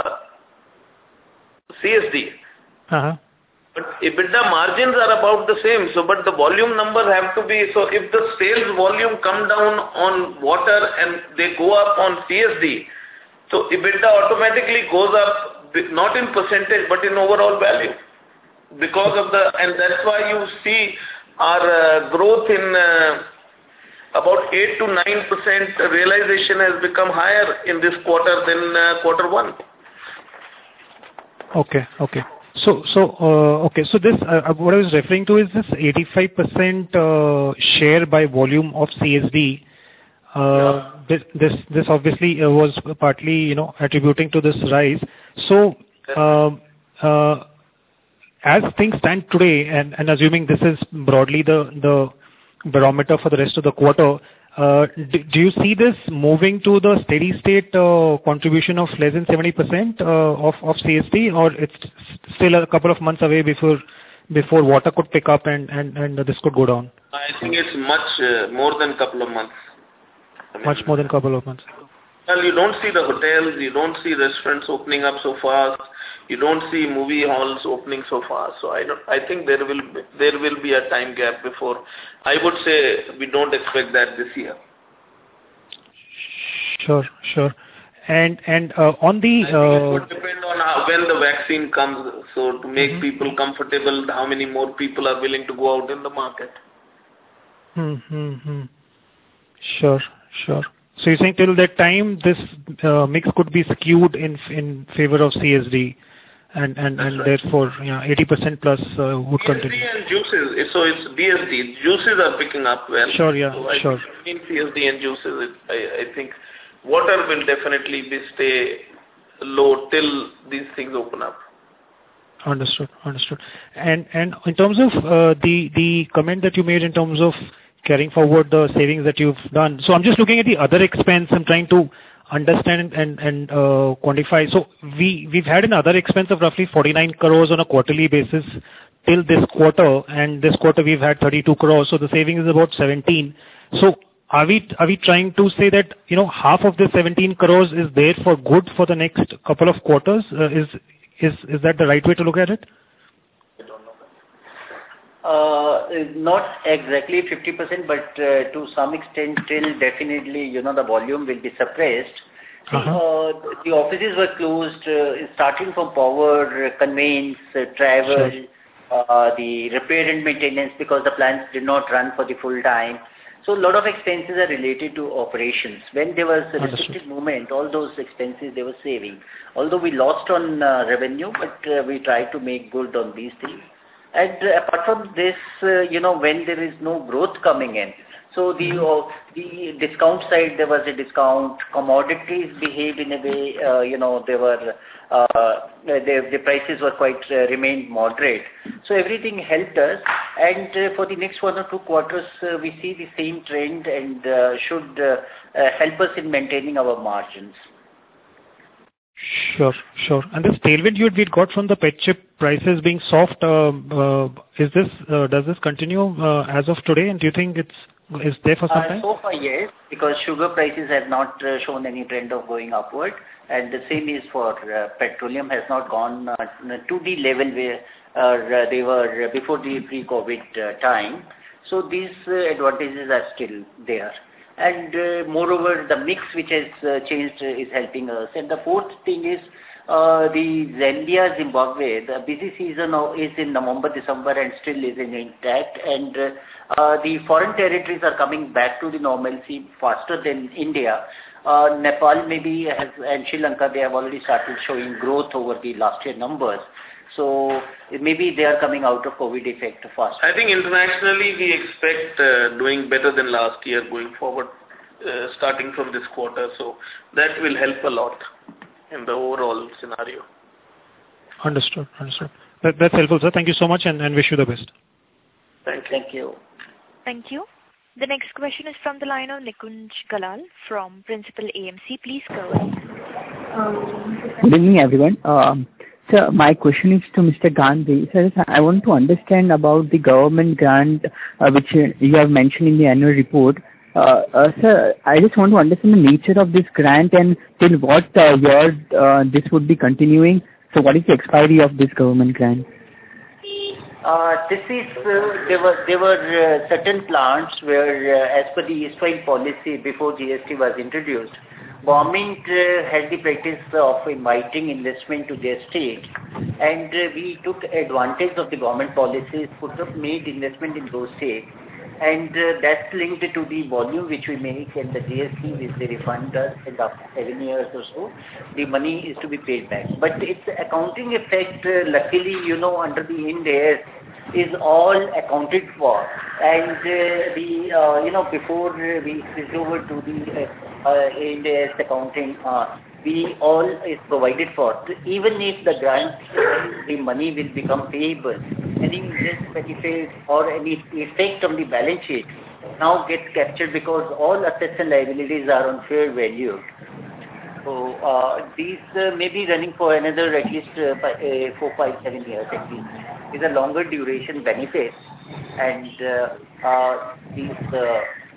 C S D. Uh-huh. But EBITDA margins are about the same. So, but the volume numbers have to be, so if the sales volume come down on water and they go up on C S D, so EBITDA automatically goes up, not in percentage, but in overall value. Because of the, and that's why you see our uh, growth in uh, about eight to nine percent realization has become higher in this quarter than uh, quarter one. Okay, okay. So, so uh, okay. So this, uh, what I was referring to is this eighty-five percent uh, share by volume of C S D. Uh, yeah. This, this, this obviously uh, was partly, you know, attributing to this rise. So, uh, uh, as things stand today, and, and assuming this is broadly the the barometer for the rest of the quarter, uh, do, do you see this moving to the steady state uh, contribution of less than seventy percent uh, of, of C S D, or it's still a couple of months away before before water could pick up and, and, and this could go down? I think it's much uh, more than a couple of months. I mean, much more than a couple of months. Well, you don't see the hotels, you don't see restaurants opening up so fast, you don't see movie halls opening so fast. So I don't, I think there will be, there will be a time gap before. I would say we don't expect that this year. Sure, sure. And and uh, on the I think uh, it would depend on how, when the vaccine comes. So to make mm-hmm. people comfortable, how many more people are willing to go out in the market. Mm-hmm. Sure, sure. So you're saying till that time, this uh, mix could be skewed in in favor of C S D, and and, and right. therefore, yeah, eighty percent plus uh, would C S D continue. And juices, so it's B S D. Juices are picking up well. Sure, yeah, so I sure. Think in C S D and juices, it, I, I think water will definitely be stay low till these things open up. Understood, understood. And and in terms of uh, the the comment that you made in terms of carrying forward the savings that you've done. So I'm just looking at the other expense. I'm trying to understand and and uh, quantify. So we we've had an other expense of roughly forty-nine crores on a quarterly basis till this quarter, and this quarter we've had thirty-two crores. So the saving is about seventeen. So are we are we trying to say that, you know, half of the seventeen crores is there for good for the next couple of quarters? Uh, is is is that the right way to look at it? Uh, not exactly fifty percent, but uh, to some extent still definitely, you know, the volume will be suppressed. Uh-huh. Uh, the offices were closed, uh, starting from power, conveyance, uh, travel, sure. uh, the repair and maintenance, because the plants did not run for the full time. So a lot of expenses are related to operations. When there was a restricted movement, all those expenses they were saving. Although we lost on uh, revenue, but uh, we tried to make good on these things. And uh, apart from this, uh, you know, when there is no growth coming in, so the uh, the discount side, there was a discount. Commodities behave in a way, uh, you know, they were uh, the the prices were quite uh, remained moderate. So everything helped us. And uh, for the next one or two quarters, uh, we see the same trend and uh, should uh, uh, help us in maintaining our margins. Sure, sure. And this tailwind you had got from the pet chip prices being soft, uh, uh, is this uh, does this continue uh, as of today? And do you think it's is there for some uh, time? So far, yes, because sugar prices have not uh, shown any trend of going upward, and the same is for uh, petroleum has not gone uh, to the level where uh, they were before the pre-COVID uh, time. So these uh, advantages are still there. And uh, moreover, the mix which has uh, changed uh, is helping us. And the fourth thing is uh, the Zambia, Zimbabwe. The busy season is in November, December, and still is in intact. And uh, uh, the foreign territories are coming back to the normalcy faster than India. Uh, Nepal maybe has, and Sri Lanka, they have already started showing growth over the last year numbers. So maybe they are coming out of COVID effect fast. I think internationally we expect uh, doing better than last year going forward, uh, starting from this quarter. So that will help a lot in the overall scenario. Understood. Understood. That, that's helpful, sir. Thank you so much, and, and wish you the best. Thank you. Thank you. Thank you. The next question is from the line of Nikunj Galal from Principal A M C. Please go ahead. Good evening, everyone. Um, Sir, my question is to Mister Gandhi. Sir, I want to understand about the government grant uh, which you have mentioned in the annual report. Uh, uh, sir, I just want to understand the nature of this grant and till what uh, year uh, this would be continuing. So what is the expiry of this government grant? Uh, this is, uh, there were, there were uh, certain plants where uh, as per the East Wide policy before G S T was introduced, government uh, had the practice of inviting investment to their state, and uh, we took advantage of the government policies, put up, made investment in those states, and uh, that's linked to the volume which we make and the G S T which they refund us, and after seven years or so, the money is to be paid back. But its accounting effect, uh, luckily, you know, under the Ind AS, is all accounted for, and uh, the uh, you know before uh, we switch over to the uh, uh, Ind AS accounting, uh, we all is provided for. Even if the grant, the money will become payable, any interest benefit or any effect on the balance sheet now gets captured because all assets and liabilities are on fair value. So uh, these uh, may be running for another at least uh, five, uh, four, five, seven years at least. These are longer duration benefits, and uh, uh, these uh,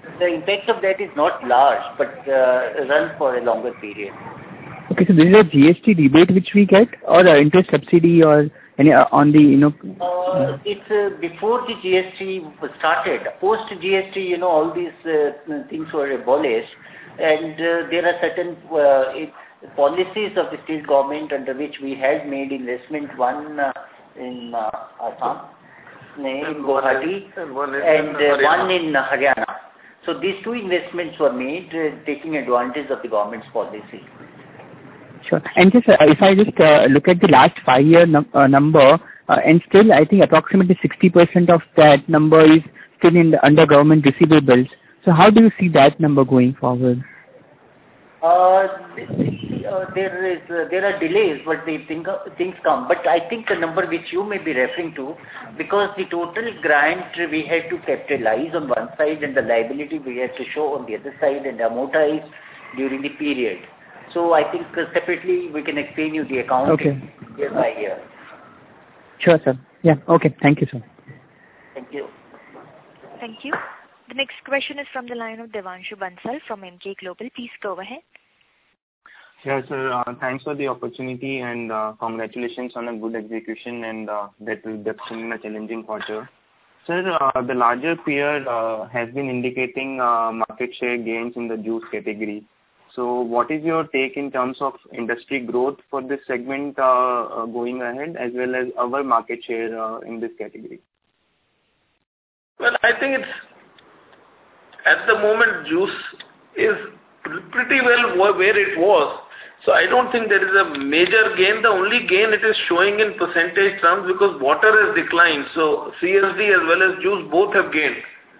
the impact of that is not large, but uh, run for a longer period. Okay, so this is a G S T rebate which we get, or uh, interest subsidy, or any uh, on the, you know? Uh, it's uh, before the G S T started. Post G S T, you know, all these uh, things were abolished, and uh, there are certain uh, it, policies of the state government under which we had made investment, one uh, in uh, Assam, in Guwahati, and one in, and, uh, one in Haryana. So these two investments were made uh, taking advantage of the government's policy. Sure. And just uh, if I just uh, look at the last five-year num- uh, number, uh, and still I think approximately sixty percent of that number is still in the under government receivables. So how do you see that number going forward? Uh, uh, there is uh, there are delays, but the thing, things come. But I think the number which you may be referring to, because the total grant we had to capitalize on one side and the liability we had to show on the other side and amortize during the period. So I think uh, separately we can explain you the account okay. year by year. Sure, sir. Yeah. Okay. Thank you, sir. Thank you. Thank you. The next question is from the line of Devanshu Bansal from Emkay Global. Please go ahead. Yes, sir. Uh, thanks for the opportunity and uh, congratulations on a good execution and uh, that that's in a challenging quarter. Sir, uh, the larger peer uh, has been indicating uh, market share gains in the juice category. So what is your take in terms of industry growth for this segment uh, uh, going ahead, as well as our market share uh, in this category? Well, I think it's, at the moment, juice is pretty well where it was. So I don't think there is a major gain. The only gain it is showing in percentage terms because water has declined. So C S D as well as juice both have gained.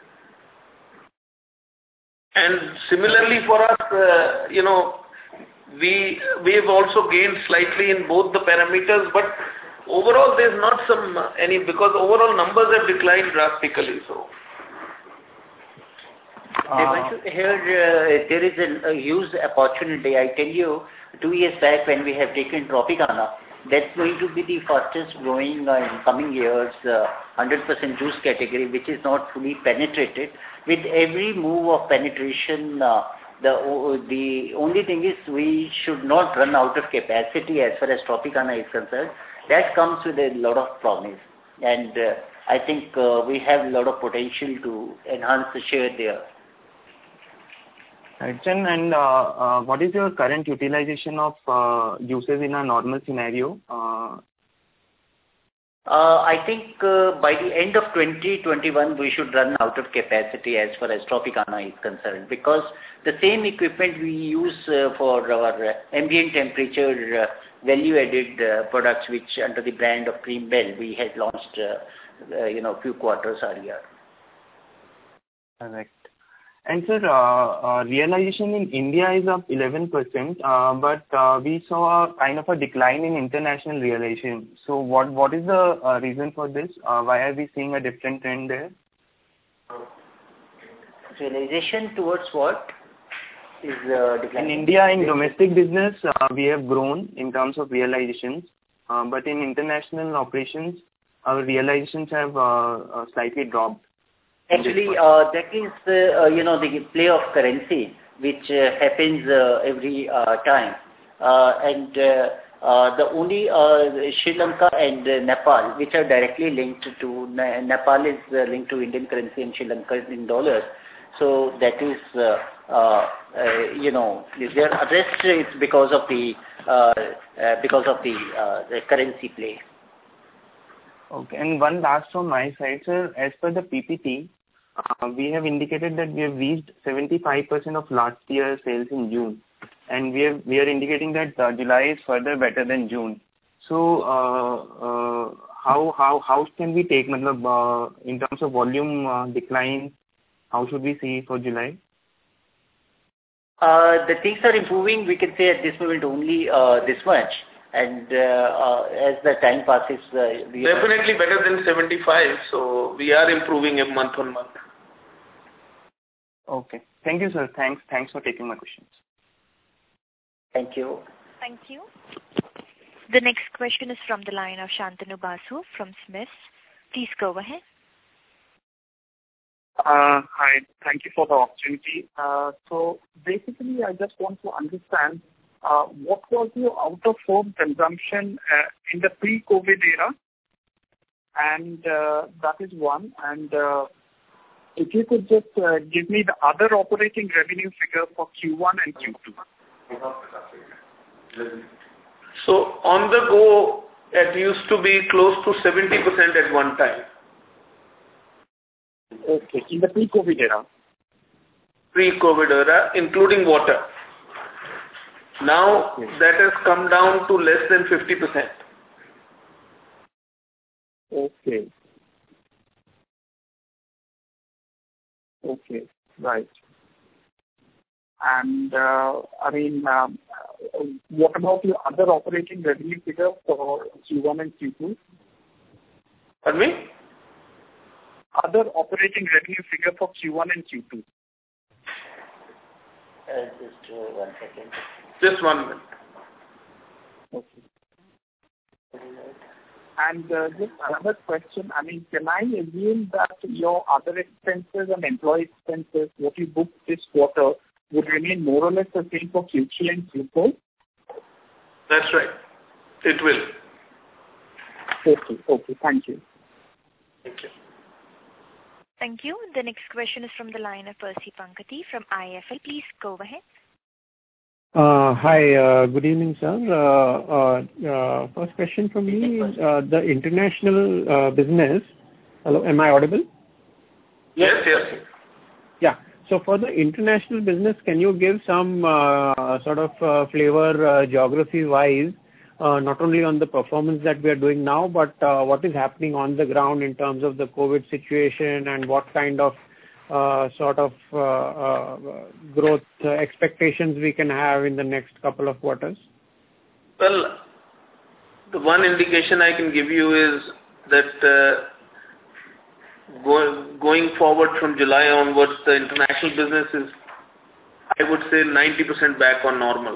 And similarly for us, uh, you know, we we have also gained slightly in both the parameters, but overall there's not some uh, any because overall numbers have declined drastically. So. Uh, here uh, there is a, a huge opportunity. I tell you, two years back when we have taken Tropicana, that's going to be the fastest growing uh, in coming years, uh, one hundred percent juice category, which is not fully penetrated. With every move of penetration, uh, the the only thing is we should not run out of capacity as far as Tropicana is concerned. That comes with a lot of promise, and uh, I think uh, we have a lot of potential to enhance the share there. Right, and uh, uh, what is your current utilization of uh, juices in a normal scenario? Uh, uh, I think uh, by the end of twenty twenty-one, we should run out of capacity as far as Tropicana is concerned, because the same equipment we use uh, for our uh, ambient temperature uh, value-added uh, products, which under the brand of Cream Bell, we had launched, uh, uh, you know, a few quarters earlier. Correct. And sir, uh, uh, realization in India is up eleven percent, uh, but uh, we saw a kind of a decline in international realization. So what what is the uh, reason for this? Uh, why are we seeing a different trend there? Realization towards what is uh, declining? In India, in domestic business, uh, we have grown in terms of realizations, uh, but in international operations, our realizations have uh, uh, slightly dropped. Actually, uh, that is, uh, uh, you know, the play of currency, which uh, happens uh, every uh, time. Uh, and uh, uh, the only uh, Sri Lanka and uh, Nepal, which are directly linked to, ne- Nepal is uh, linked to Indian currency and Sri Lanka in dollars. So that is, uh, uh, uh, you know, their rest is because of the, uh, uh, because of the, uh, the currency play. Okay, and one last from my side, sir. As per the P P T, Uh, we have indicated that we have reached seventy-five percent of last year's sales in June, and we have we are indicating that uh, July is further better than June. So, uh, uh, how how how can we take, uh, in terms of volume uh, decline? How should we see for July? Uh, the things are improving. We can say at this moment only uh, this much, and uh, uh, as the time passes, uh, we definitely are better than seventy-five. So we are improving a month on month. Okay. Thank you, sir. Thanks. Thanks for taking my questions. Thank you. Thank you. The next question is from the line of Shantanu Basu from Smiths. Please go ahead. Uh, hi, thank you for the opportunity. Uh, so basically, I just want to understand uh, what was your out-of-home consumption uh, in the pre-COVID era, and uh, that is one. And uh, if you could just uh, give me the other operating revenue figure for Q one and Q two. So on the go, it used to be close to seventy percent at one time. Okay, in the pre-COVID era. Pre-COVID era, including water. Now okay. that has come down to less than fifty percent. Okay. Okay, right. And uh, I mean, um, what about your other operating revenue figure for Q one and Q two? Pardon me? Other operating revenue figure for Q one and Q two. Uh, just uh, one second. Just one minute. Okay. And uh, just another question. I mean, can I assume that your other expenses and employee expenses, what you booked this quarter, would remain more or less the same for Q three and Q four? That's right. It will. Okay. Okay. Thank you. Thank you. Thank you. The next question is from the line of Percy Pankhati from I F L. Please go ahead. Uh, hi, uh, good evening, sir. Uh, uh, uh, first question from me is uh, the international uh, business. Hello, am I audible? Yes, yes. Yeah. So for the international business, can you give some uh, sort of uh, flavor uh, geography-wise, uh, not only on the performance that we are doing now, but uh, what is happening on the ground in terms of the COVID situation and what kind of uh, sort of uh, uh, growth uh, expectations we can have in the next couple of quarters? Well, the one indication I can give you is that uh, Go, going forward from July onwards, the international business is, I would say, ninety percent back on normal.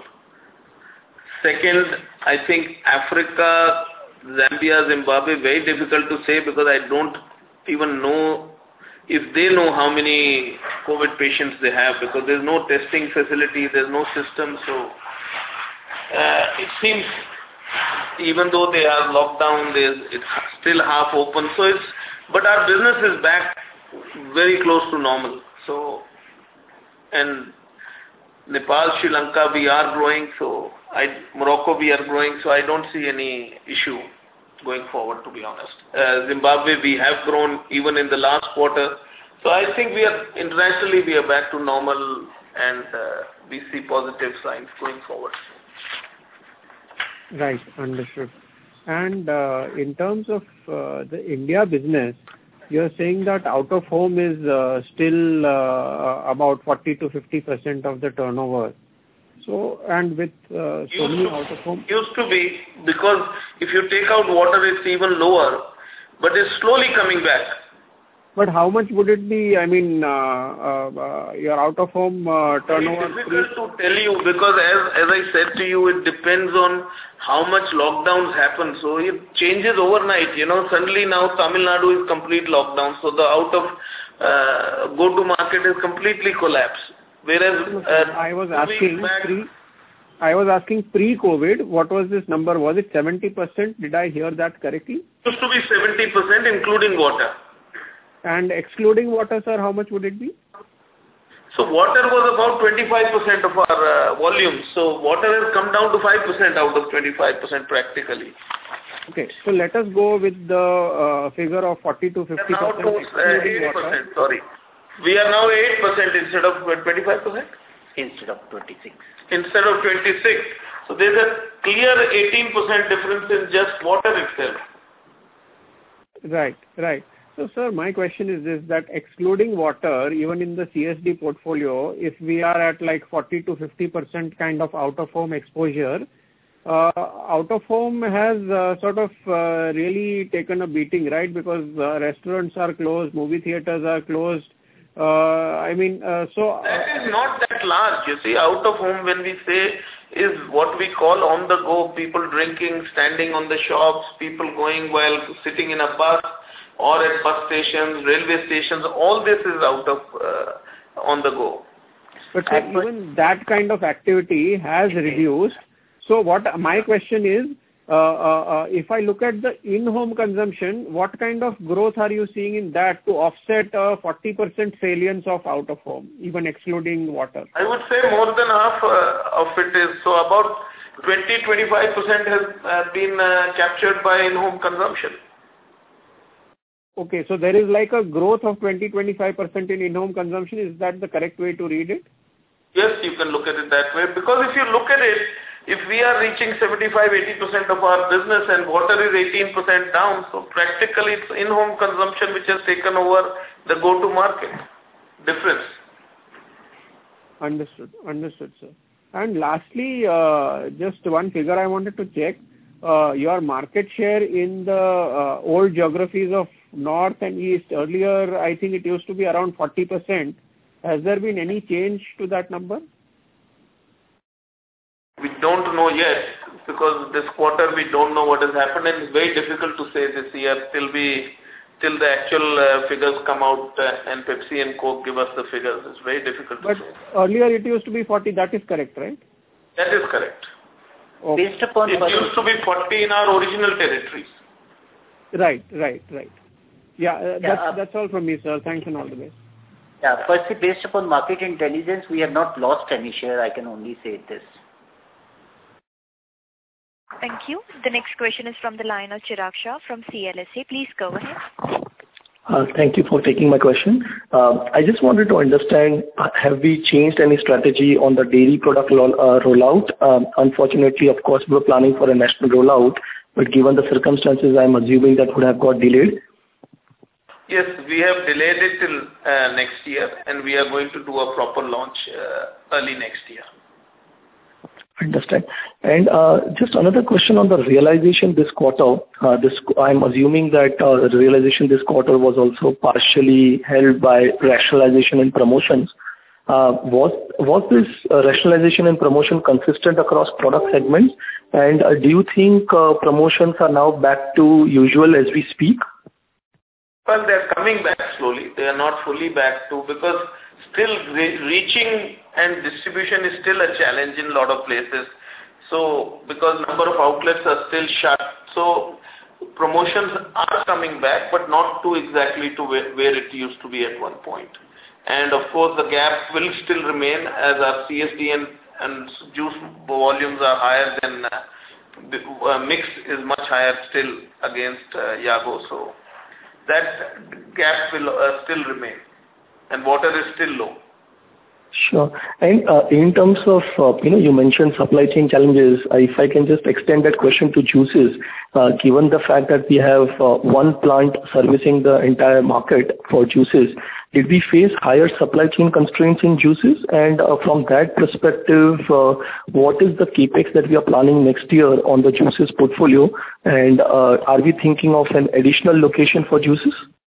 Second, I think Africa, Zambia, Zimbabwe, very difficult to say because I don't even know if they know how many COVID patients they have because there's no testing facility, there's no system. So uh, it seems even though they are locked down, it's still half open. So it's But our business is back very close to normal. So, and Nepal, Sri Lanka, we are growing. So, I, Morocco, we are growing. So, I don't see any issue going forward, to be honest. Uh, Zimbabwe, we have grown even in the last quarter. So, I think we are internationally we are back to normal, and uh, we see positive signs going forward. Right, understood. And uh, in terms of uh, the India business, you're saying that out of home is uh, still uh, about forty to fifty percent of the turnover. So, and with uh, so many out of home? Used to be, because if you take out water, it's even lower, but it's slowly coming back. But how much would it be? I mean, uh, uh, your out-of-home uh, turnover? It's difficult to tell you because as, as I said to you, it depends on how much lockdowns happen. So it changes overnight. You know, suddenly now Tamil Nadu is complete lockdown. So the out of uh, go-to market is completely collapsed. Whereas uh, I was asking pre, I was asking pre-COVID, what was this number? Was it seventy percent? Did I hear that correctly? It used to be seventy percent including water. And excluding water, sir, how much would it be? So water was about twenty-five percent of our uh, volume. So water has come down to five percent out of twenty-five percent practically. Okay, so let us go with the uh, figure of forty to fifty percent. Now to uh, eight percent, sorry. We are now eight percent instead of twenty-five percent? Instead of twenty-six. Instead of twenty-six. So there's a clear eighteen percent difference in just water itself. Right, right. So, sir, my question is this, that excluding water, even in the C S D portfolio, if we are at like forty to fifty percent kind of out-of-home exposure, uh, out-of-home has uh, sort of uh, really taken a beating, right? Because uh, restaurants are closed, movie theaters are closed. Uh, I mean, uh, so... Uh, that is not that large. You see, out-of-home, when we say, is what we call on the go, people drinking, standing on the shops, people going while sitting in a bus. or at bus stations, railway stations, all this is out of uh, on the go. But sir, even that kind of activity has reduced. So what my question is, uh, uh, uh, if I look at the in-home consumption, what kind of growth are you seeing in that to offset uh, forty percent salience of out-of-home, even excluding water? I would say more than half uh, of it is, so about twenty to twenty-five percent has uh, been uh, captured by in-home consumption. Okay, so there is like a growth of twenty to twenty-five percent in in-home consumption. Is that the correct way to read it? Yes, you can look at it that way, because if you look at it, if we are reaching seventy-five to eighty percent of our business and water is eighteen percent down, so practically it's in-home consumption which has taken over the go-to-market difference. Understood. Understood, sir. And lastly, uh, just one figure I wanted to check. Uh, your market share in the uh, old geographies of North and East, earlier I think it used to be around forty percent. Has there been any change to that number? We don't know yet, because this quarter we don't know what has happened, and it's very difficult to say this year till we till the actual uh, figures come out uh, and Pepsi and Coke give us the figures. It's very difficult to but say. Earlier it used to be forty. That is correct, right? That is correct. Okay. Based upon it used to be forty in our original territories. Right, right, right. Yeah, uh, Yeah, that's uh, that's all from me, sir. Thanks and all the best. Yeah, firstly, based upon market intelligence, we have not lost any share. I can only say this. Thank you. The next question is from the line of Chirag Shah from C L S A. Please go ahead. Uh, Thank you for taking my question. Uh, I just wanted to understand, uh, have we changed any strategy on the dairy product lo- uh, rollout? Um, Unfortunately, of course, we were planning for a national rollout, but given the circumstances, I'm assuming that would have got delayed. Yes, we have delayed it till uh, next year, and we are going to do a proper launch uh, early next year. Understand. And uh, just another question on the realization this quarter. Uh, this I'm assuming that uh, the realization this quarter was also partially held by rationalization and promotions. Uh, was was this uh, rationalization and promotion consistent across product segments? And uh, do you think uh, promotions are now back to usual as we speak? Well, they are coming back slowly. They are not fully back to, because still re- reaching and distribution is still a challenge in a lot of places. So, because number of outlets are still shut, so promotions are coming back, but not to exactly to where, where it used to be at one point. And of course, the gap will still remain, as our C S D and, and juice volumes are higher than uh, the uh, mix is much higher still against uh, Yago. So that gap will uh, still remain, and water is still low. Sure. And uh, in terms of, uh, you know, you mentioned supply chain challenges. Uh, if I can just extend that question to juices, uh, given the fact that we have uh, one plant servicing the entire market for juices, did we face higher supply chain constraints in juices? And uh, from that perspective, uh, what is the capex that we are planning next year on the juices portfolio? And uh, are we thinking of an additional location for juices?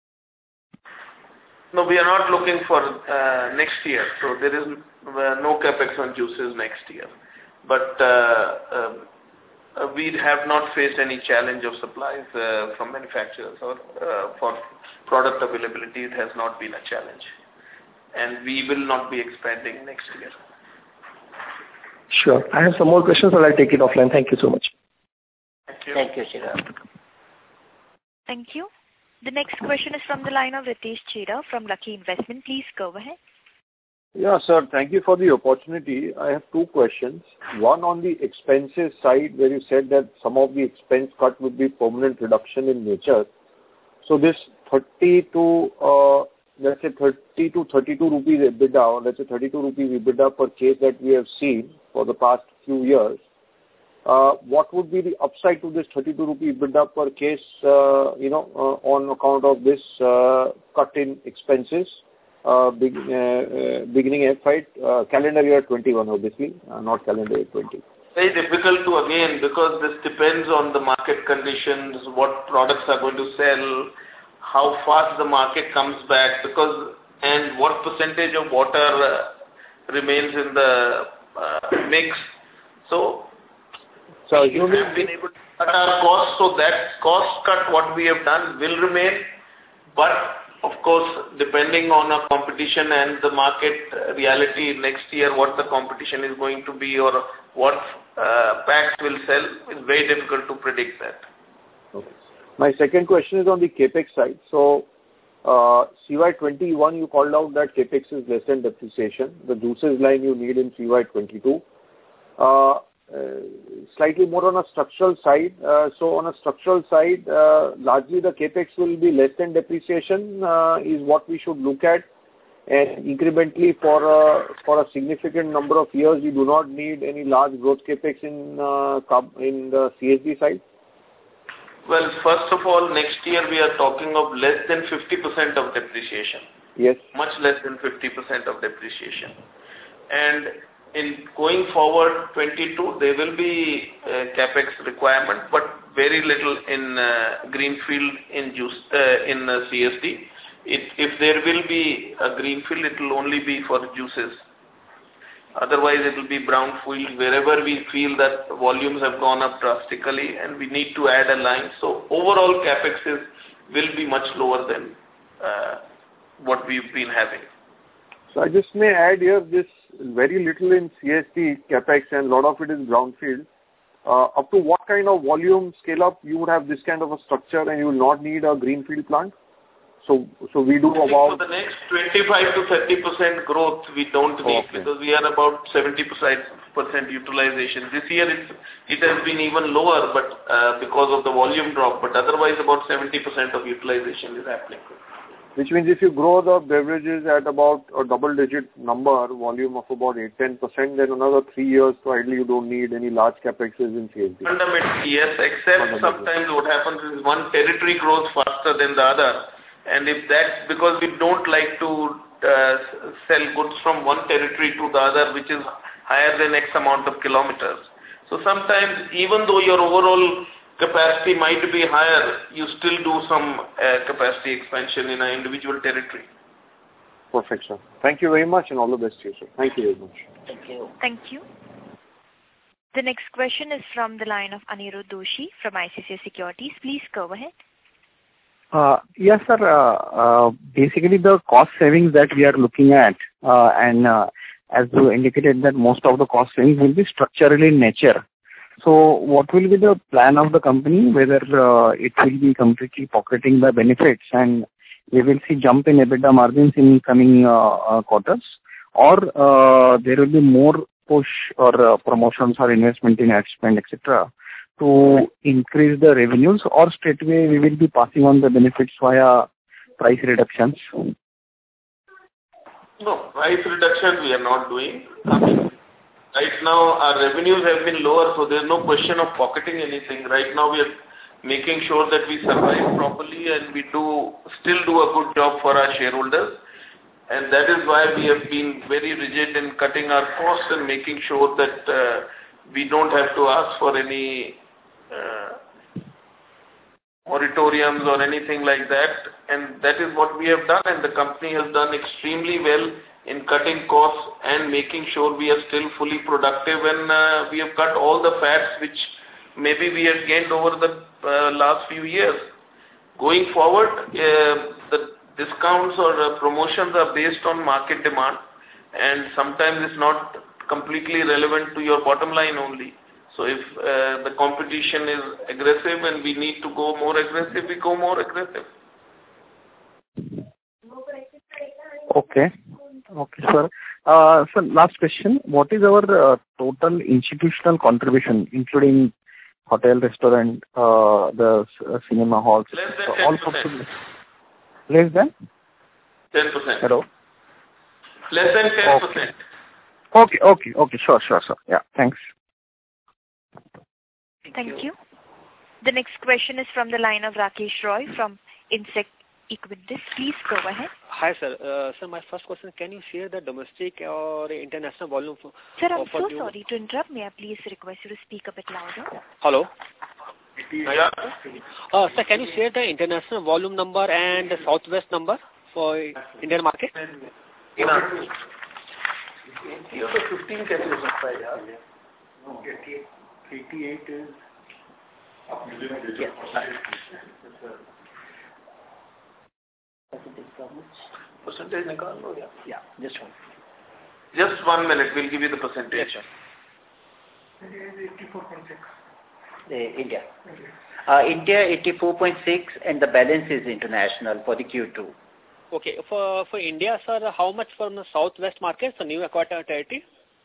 No, we are not looking for uh, next year. So there is uh, no capex on juices next year. But uh, uh, we have not faced any challenge of supplies uh, from manufacturers, or uh, for product availability. It has not been a challenge. And we will not be expanding next year. Sure. I have some more questions, but I'll take it offline. Thank you so much. Thank you. Thank you, Chirag. Thank you. The next question is from the line of Ritesh Chheda from Lucky Investment. Please go ahead. Yeah, sir. Thank you for the opportunity. I have two questions. One on the expenses side, where you said that some of the expense cut would be permanent reduction in nature. So this thirty to, uh, let's say thirty to thirty-two rupees EBITDA, or let's say thirty-two rupees EBITDA per case that we have seen for the past few years, Uh, what would be the upside to this thirty-two rupee EBITDA per case, uh, you know, uh, on account of this uh, cut in expenses, uh, big, uh, uh, beginning F Y, uh, calendar year twenty-one, obviously, uh, not calendar year twenty? Very difficult to, again, because this depends on the market conditions, what products are going to sell, how fast the market comes back, because, and what percentage of water uh, remains in the uh, mix. So, So we have been able to cut our costs, so that cost cut, what we have done, will remain, But of course, depending on our competition and the market reality next year, what the competition is going to be or what uh, packs will sell, it's very difficult to predict that. Okay. My second question is on the CapEx side. So, uh, C Y twenty-one, you called out that CapEx is less than depreciation. The juices line you need in C Y twenty-two. Uh, uh, slightly more on a structural side. Uh, so, on a structural side, uh, largely the CapEx will be less than depreciation uh, is what we should look at. And incrementally for a, for a significant number of years, you do not need any large growth CapEx in, uh, in the C S D side? Well, first of all, next year we are talking of less than fifty percent of depreciation. Yes. Much less than fifty percent of depreciation. And in going forward, twenty-two, there will be uh, capex requirement, but very little in uh, greenfield in juice uh, in uh, C S D. It, if there will be a greenfield, it will only be for juices. Otherwise, it will be brownfield wherever we feel that volumes have gone up drastically and we need to add a line. So overall, capex is, will be much lower than uh, what we've been having. So I just may add here this very little in C S D capex and a lot of it is brownfield. Uh, up to what kind of volume scale up you would have this kind of a structure and you will not need a greenfield plant? So, so we do about... For the next twenty-five to thirty percent growth, we don't need okay. because we are about seventy percent utilization. This year it's, it has been even lower but uh, because of the volume drop, but otherwise about seventy percent of utilization is happening. Which means if you grow the beverages at about a double-digit number, volume of about eight to ten percent, then another three years, so ideally you don't need any large capexes in C S D. Fundamentally, yes, except sometimes what happens is one territory grows faster than the other. And if that's because we don't like to uh, sell goods from one territory to the other, which is higher than X amount of kilometers. So sometimes, even though your overall capacity might be higher, you still do some uh, capacity expansion in an individual territory. Perfect, sir. Thank you very much and all the best to you, sir. Thank you very much. Thank you. Thank you. The next question is from the line of Anirudh Doshi from I C I C I Securities. Please go ahead. Uh, yes, sir. Uh, uh, basically, the cost savings that we are looking at, uh, and uh, as you indicated that most of the cost savings will be structural in nature. So what will be the plan of the company, whether uh, it will be completely pocketing the benefits and we will see jump in EBITDA margins in coming uh, uh, quarters, or uh, there will be more push or uh, promotions or investment in ad spend, et cetera, to increase the revenues, or straightway we will be passing on the benefits via price reductions? No, price reduction we are not doing. I mean, right now our revenues have been lower, so there is no question of pocketing anything. Right now we are making sure that we survive properly and we do still do a good job for our shareholders. And that is why we have been very rigid in cutting our costs and making sure that uh, we don't have to ask for any uh, moratoriums or anything like that. And that is what we have done, and the company has done extremely well in cutting costs and making sure we are still fully productive, and uh, we have cut all the fats which maybe we have gained over the uh, last few years. Going forward, uh, the discounts or uh, promotions are based on market demand, and sometimes it's not completely relevant to your bottom line only. So if uh, the competition is aggressive and we need to go more aggressive, we go more aggressive. Okay. Okay, sir. Uh, so last question. What is our uh, total institutional contribution, including hotel, restaurant, uh, the uh, cinema halls? Less than so ten percent. Less than? ten percent. Hello? Less than ten percent. Okay, okay, okay. Sure, sure, sir. Yeah, thanks. Thank you. The next question is from the line of Rakesh Roy from Insect Equities. Please go ahead. Hi, sir. Uh, sir, my first question, can you share the domestic or international volume for... Sir, I'm for so new... sorry to interrupt. May I please request you to speak a bit louder? Hello? Yeah. Uh, sir, can you share the international volume number and the Southwest number for Indian market? Yeah. fifteen cases of fire. No, eighty-eight is... Yes. Percentage nikal lo, yeah. Yeah, just one. Just one minute, we'll give you the percentage. Yes, sir. eighty-four point six. India. Uh, India eighty-four point six and the balance is international for the Q two. Okay. For for India, sir, how much from the southwest markets, the new acquired territory?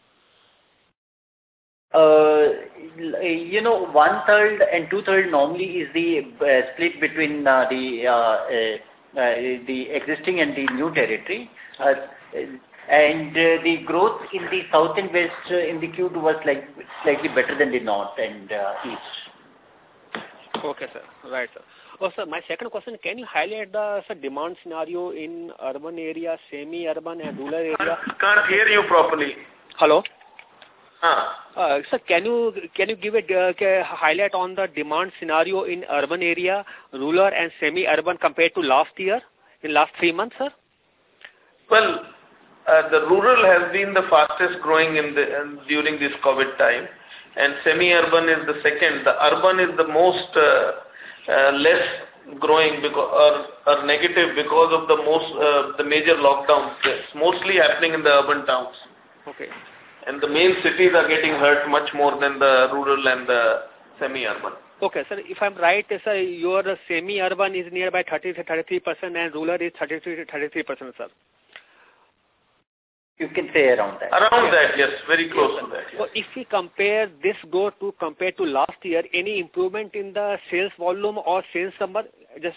Uh, you know, one third and two third normally is the uh, split between uh, the uh, uh, uh, the existing and the new territory. Uh, and uh, the growth in the south and west uh, in the Q two was like slightly better than the north and uh, east. Okay, sir. Right, sir. Oh, sir, my second question, can you highlight the sir, demand scenario in urban area, semi-urban and rural area? Can't, can't hear you properly. Hello? Huh. Uh, sir, can you can you give a uh, highlight on the demand scenario in urban area, rural and semi-urban compared to last year, in last three months, sir? Well, uh, the rural has been the fastest growing in the uh, during this COVID time, and semi-urban is the second. The urban is the most uh, uh, less growing because or, or negative because of the most uh, the major lockdowns. It's mostly happening in the urban towns. Okay. And the main cities are getting hurt much more than the rural and the semi-urban. Okay, sir. If I'm right, sir, your semi-urban is nearby thirty to thirty-three percent and rural is thirty-three to thirty-three percent, sir. You can say around that. Around yes. that, yes. Very close yes, to that. Yes. So if we compare this growth to compared to last year, any improvement in the sales volume or sales number? Just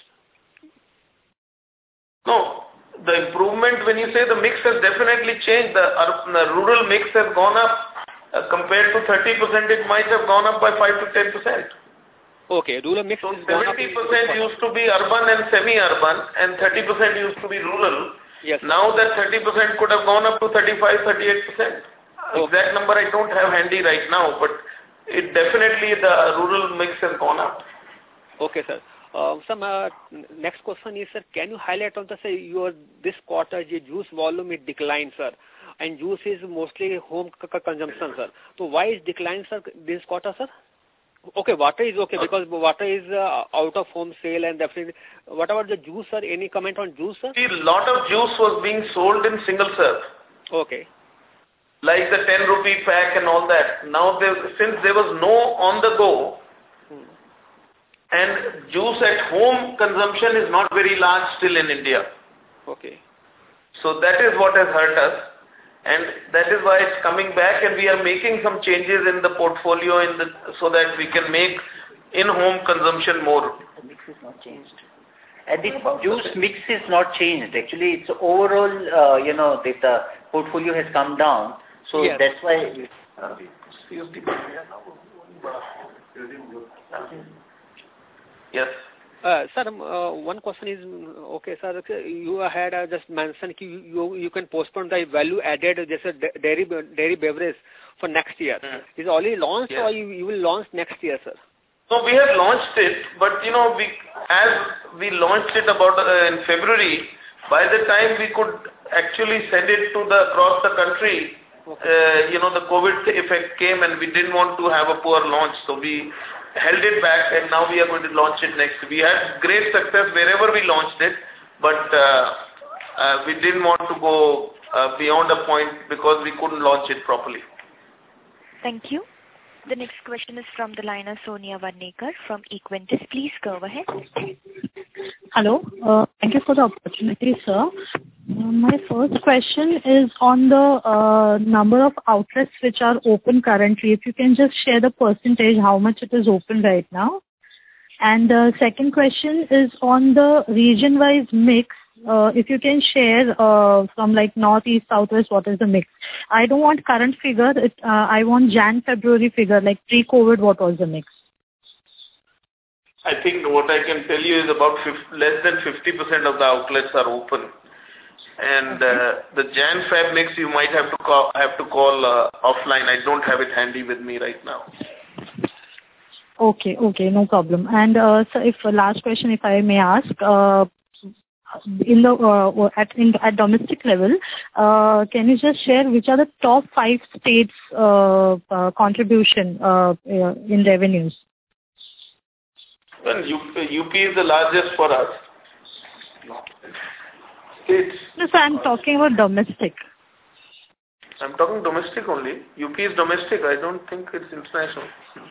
No. The improvement, when you say the mix has definitely changed, the, uh, the rural mix has gone up uh, compared to thirty percent, it might have gone up by five to ten percent. Okay, rural mix so is gone up. seventy percent used to be urban and semi-urban and thirty percent used to be rural. Yes. Now that thirty percent could have gone up to thirty-five, thirty-eight percent. Okay. Exact number I don't have handy right now, but it definitely the rural mix has gone up. Okay, sir. Uh, some uh, next question is, sir, can you highlight on the say your this quarter the juice volume it declined, sir, and juice is mostly home consumption, sir. So why is declined, sir, this quarter, sir? Okay, water is okay because water is uh, out of home sale and definitely. What about the juice, sir? Any comment on juice, sir? See, a lot of juice was being sold in single serve. Okay. Like the ten rupee pack and all that. Now, there, since there was no on the go. And juice at home consumption is not very large still in India. Okay. So that is what has hurt us. And that is why it's coming back and we are making some changes in the portfolio in the, so that we can make in-home consumption more. The mix is not changed. And the juice mix is not changed. Actually, it's overall, uh, you know, the, the portfolio has come down. So yes. That's why... Uh, Yes. Uh, sir, uh, one question is, okay, sir, you had uh, just mentioned you, you you can postpone the value added just a dairy dairy beverage for next year. Mm. Is it already launched yes. or you, you will launch next year, sir? So we have launched it, but you know, we as we launched it about uh, in February, by the time we could actually send it to the across the country, okay. uh, you know, the COVID effect came and we didn't want to have a poor launch, so we held it back and now we are going to launch it next. We had great success wherever we launched it, but uh, uh, we didn't want to go uh, beyond a point because we couldn't launch it properly. Thank you. The next question is from the line of Sonia Varnekar from Equentis. Please go ahead. Hello. Uh, thank you for the opportunity, sir. Uh, my first question is on the uh, number of outlets which are open currently. If you can just share the percentage, how much it is open right now. And the second question is on the region-wise mix. Uh, if you can share uh, from like north, east, southwest, what is the mix? I don't want current figure. It, uh, I want Jan, February figure, like pre-COVID, what was the mix? I think what I can tell you is about fifty, less than fifty percent of the outlets are open. And uh, the Jan Feb mix you might have to call, have to call uh, offline. I don't have it handy with me right now. Okay, okay, no problem. And uh, so if uh, last question, if I may ask, uh, in the uh, at in, at domestic level, uh, can you just share which are the top five states uh, uh, contribution uh, uh, in revenues? Well, U P is the largest for us. States. No, sir, I'm talking about domestic. I'm talking domestic only. U P is domestic. I don't think it's international.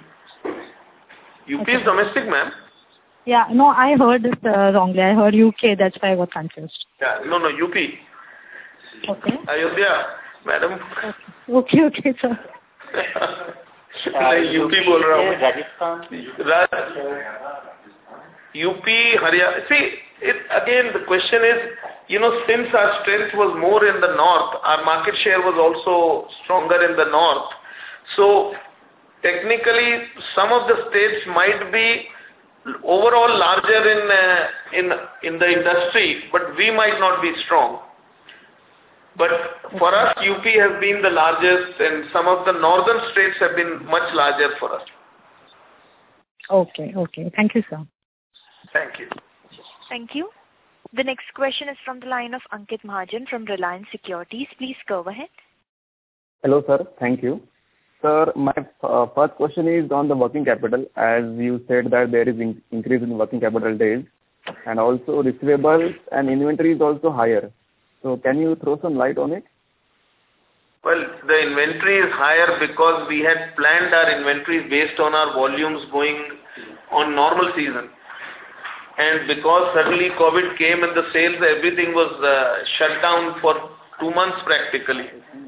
U P Okay. is domestic, ma'am. Yeah, no, I heard it uh, wrongly. I heard U K. That's why I got confused. Yeah, no, no, U P. Okay. Ayodhya, madam. Okay, okay, sir. नहीं U P बोल रहा हूँ. Rajasthan. U P, Haryana. See, it, again, the question is, you know, since our strength was more in the north, our market share was also stronger in the north. So, technically, some of the states might be overall larger in uh, in in the industry, but we might not be strong. But for us, U P has been the largest, and some of the northern states have been much larger for us. Okay, okay. Thank you, sir. Thank you. Thank you. The next question is from the line of Ankit Mahajan from Reliance Securities. Please go ahead. Hello, sir. Thank you. Sir, my uh, first question is on the working capital. As you said that there is in- increase in working capital days, and also receivables and inventory is also higher. So can you throw some light on it? Well, the inventory is higher because we had planned our inventories based on our volumes going on normal season. And because suddenly COVID came and the sales, everything was uh, shut down for two months practically.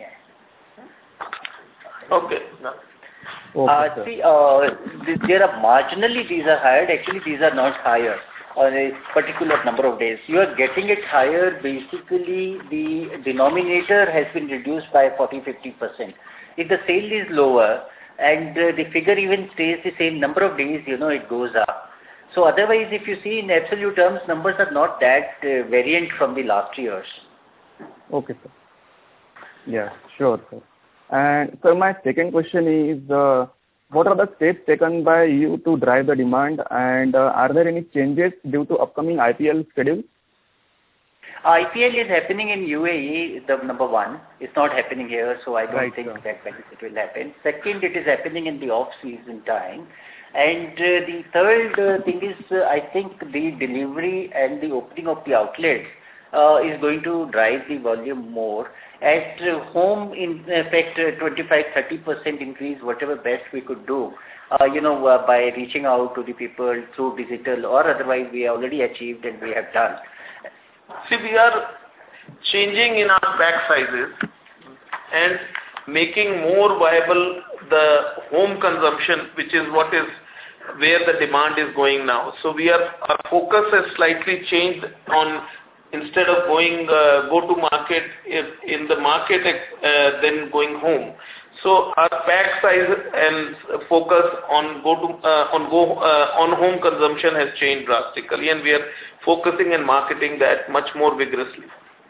Okay. No. Uh, see, uh, th- there are marginally these are higher. Actually, these are not higher on a particular number of days. You are getting it higher. Basically, the denominator has been reduced by forty to fifty percent. If the sale is lower and uh, the figure even stays the same number of days, you know, it goes up. So otherwise, if you see in absolute terms, numbers are not that uh, variant from the last years. Okay, sir. Yeah, sure, sir. And sir, my second question is, uh, what are the steps taken by you to drive the demand, and uh, are there any changes due to upcoming I P L schedule? I P L is happening in U A E, the number one. It's not happening here, so I don't Right, think sir. that benefit will happen. Second, it is happening in the off-season time. And uh, the third uh, thing is, uh, I think the delivery and the opening of the outlets uh, is going to drive the volume more. At uh, home, in fact, uh, twenty-five to thirty percent increase, whatever best we could do, uh, you know, uh, by reaching out to the people through digital or otherwise we already achieved and we have done. See, we are changing in our pack sizes and making more viable the home consumption, which is what is where the demand is going now. So we are, our focus has slightly changed on, instead of going uh, go to market in, in the market uh, then going home. So our pack size and focus on go to uh, on go uh, on home consumption has changed drastically, and we are focusing and marketing that much more vigorously.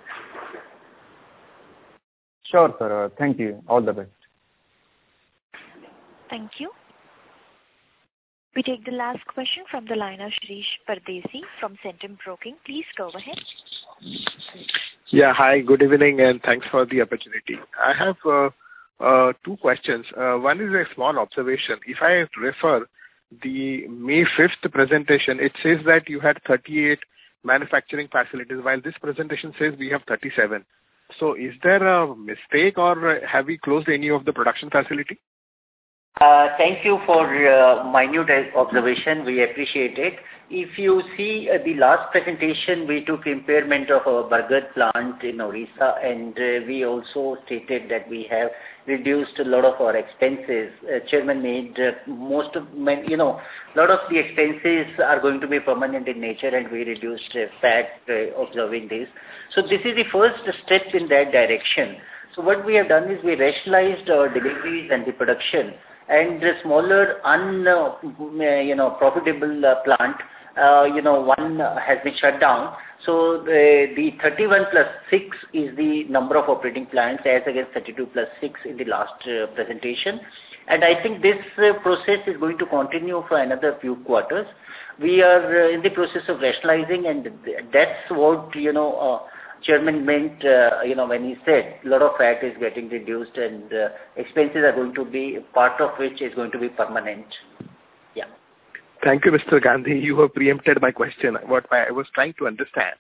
Sure, sir. Uh, thank you. All the best. Thank you. We take the last question from the line of Shirish Pardesi from Centrum Broking. Please go ahead. Yeah, hi, good evening, and thanks for the opportunity. I have uh, uh, two questions. Uh, one is a small observation. If I refer the May fifth presentation, it says that you had thirty-eight manufacturing facilities, while this presentation says we have thirty-seven. So is there a mistake, or have we closed any of the production facility? Uh, thank you for uh, minute observation. We appreciate it. If you see uh, the last presentation, we took impairment of our Bargarh plant in Orissa, and uh, we also stated that we have reduced a lot of our expenses. Uh, Chairman made uh, most of, you know, a lot of the expenses are going to be permanent in nature, and we reduced uh, fat uh, observing this. So this is the first step in that direction. So what we have done is we rationalized our deliveries and the production, and the smaller, un, uh, you know, profitable uh, plant, uh, you know, one uh, has been shut down. So the, the thirty-one plus six is the number of operating plants as against thirty-two plus six in the last uh, presentation. And I think this uh, process is going to continue for another few quarters. We are uh, in the process of rationalizing, and that's what, you know, uh, Chairman meant, uh, you know, when he said a lot of fat is getting reduced and uh, expenses are going to be, part of which is going to be permanent. Yeah. Thank you, Mister Gandhi. You have preempted my question. What I was trying to understand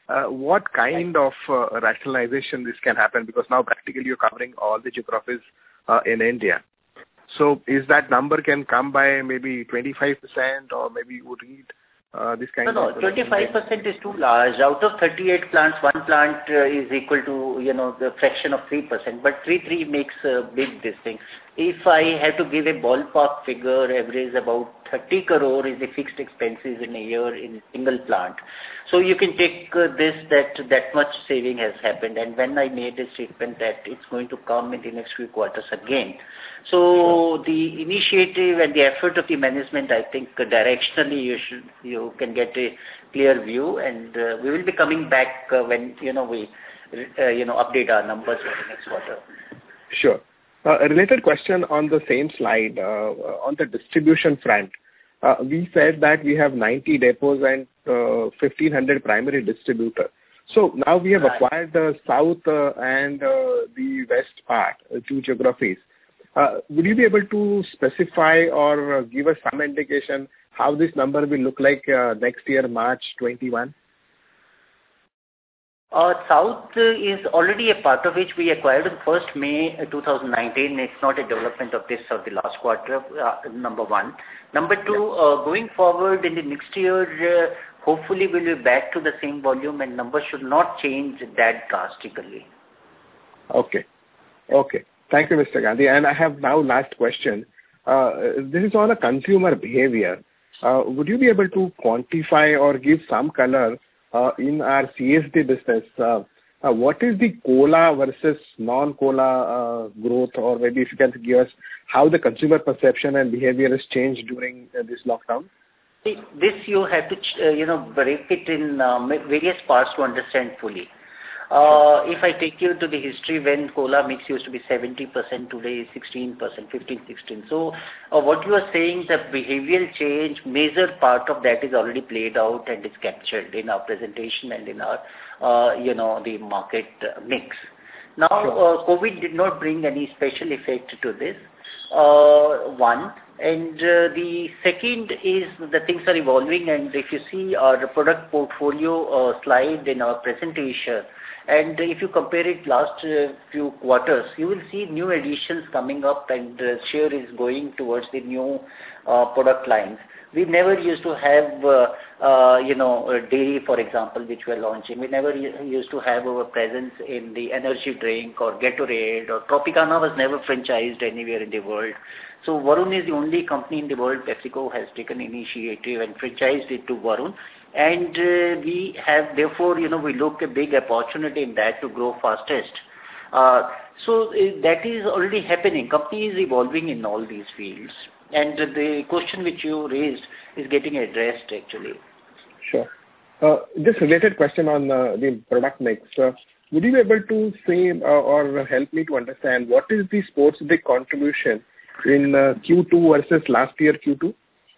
uh, what kind of uh, rationalization this can happen? Because now practically you're covering all the geographies uh, in India. So is that number can come by maybe twenty-five percent or maybe you would read uh, this kind no, of... No, twenty-five percent is too large. Out of thirty-eight plants, one plant uh, is equal to, you know, the fraction of three percent. But three three makes a big this thing. If I have to give a ballpark figure, average about thirty crore is the fixed expenses in a year in a single plant. So you can take uh, this, that that much saving has happened. And when I made a statement that it's going to come in the next few quarters again. So the initiative and the effort of the management, I think uh, directionally you should, you can get a clear view, and uh, we will be coming back uh, when, you know, we, uh, you know, update our numbers for the next quarter. Sure. Uh, a related question on the same slide, uh, on the distribution front. Uh, we said that we have ninety depots and uh, fifteen hundred primary distributors. So now we have right. acquired the south uh, and uh, the west part, uh, two geographies. Uh, would you be able to specify or uh, give us some indication how this number will look like uh, next year, March twenty-one? Uh, South uh, is already a part of which we acquired on first May twenty nineteen. It's not a development of this or the last quarter, uh, number one. Number two, uh, going forward in the next year, uh, hopefully we'll be back to the same volume and numbers should not change that drastically. Okay. Okay. Thank you, Mister Gandhi. And I have now last question. Uh, this is on a consumer behavior. Uh, would you be able to quantify or give some color uh, in our C S D business? Uh, uh, what is the cola versus non-cola uh, growth, or maybe if you can give us how the consumer perception and behavior has changed during uh, this lockdown? See, this you have to, uh, you know, break it in um, various parts to understand fully. Uh, if I take you to the history when cola mix used to be seventy percent, today is sixteen percent, fifteen, sixteen. So uh, what you are saying, the behavioral change, major part of that is already played out and is captured in our presentation and in our, uh, you know, the market uh, mix. Now, uh, COVID did not bring any special effect to this, uh, one. And uh, the second is the things are evolving, and if you see our product portfolio uh, slide in our presentation, and if you compare it last uh, few quarters, you will see new additions coming up, and uh, share is going towards the new uh, product lines. We never used to have, uh, uh, you know, dairy, for example, which we are launching. We never used to have our presence in the energy drink or Gatorade, or Tropicana was never franchised anywhere in the world. So Varun is the only company in the world, PepsiCo has taken initiative and franchised it to Varun. And uh, we have, therefore, you know, we look a big opportunity in that to grow fastest. Uh, so uh, that is already happening. Company is evolving in all these fields. And uh, the question which you raised is getting addressed actually. Sure. Uh, just related question on uh, the product mix. Uh, would you be able to say uh, or help me to understand what is the sports drink contribution in uh, Q two versus last year Q two?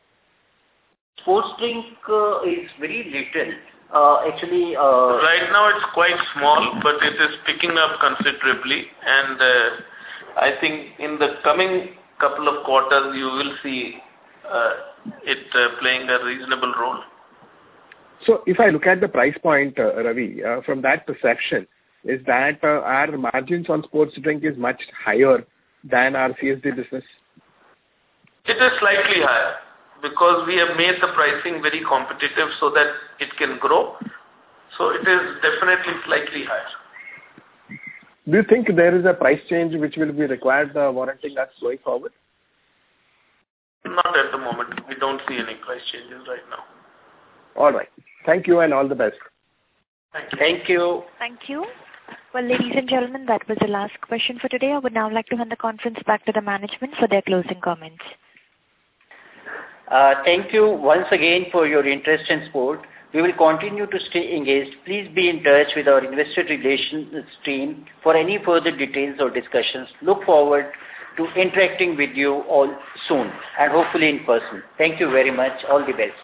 Sports drink uh, is very little. Uh, actually, uh, right now it's quite small, but it is picking up considerably, and uh, I think in the coming couple of quarters you will see uh, it uh, playing a reasonable role. So if I look at the price point, uh, Ravi, uh, from that perception, is that uh, our margins on sports drink is much higher than our C S D business? It is slightly higher, because we have made the pricing very competitive so that it can grow. So it is definitely slightly higher. Do you think there is a price change which will be required uh, warranting us going forward? Not at the moment. We don't see any price changes right now. All right. Thank you and all the best. Thank you. Thank you. Thank you. Well, ladies and gentlemen, that was the last question for today. I would now like to hand the conference back to the management for their closing comments. Uh, thank you once again for your interest and support. We will continue to stay engaged. Please be in touch with our investor relations team for any further details or discussions. Look forward to interacting with you all soon and hopefully in person. Thank you very much. All the best.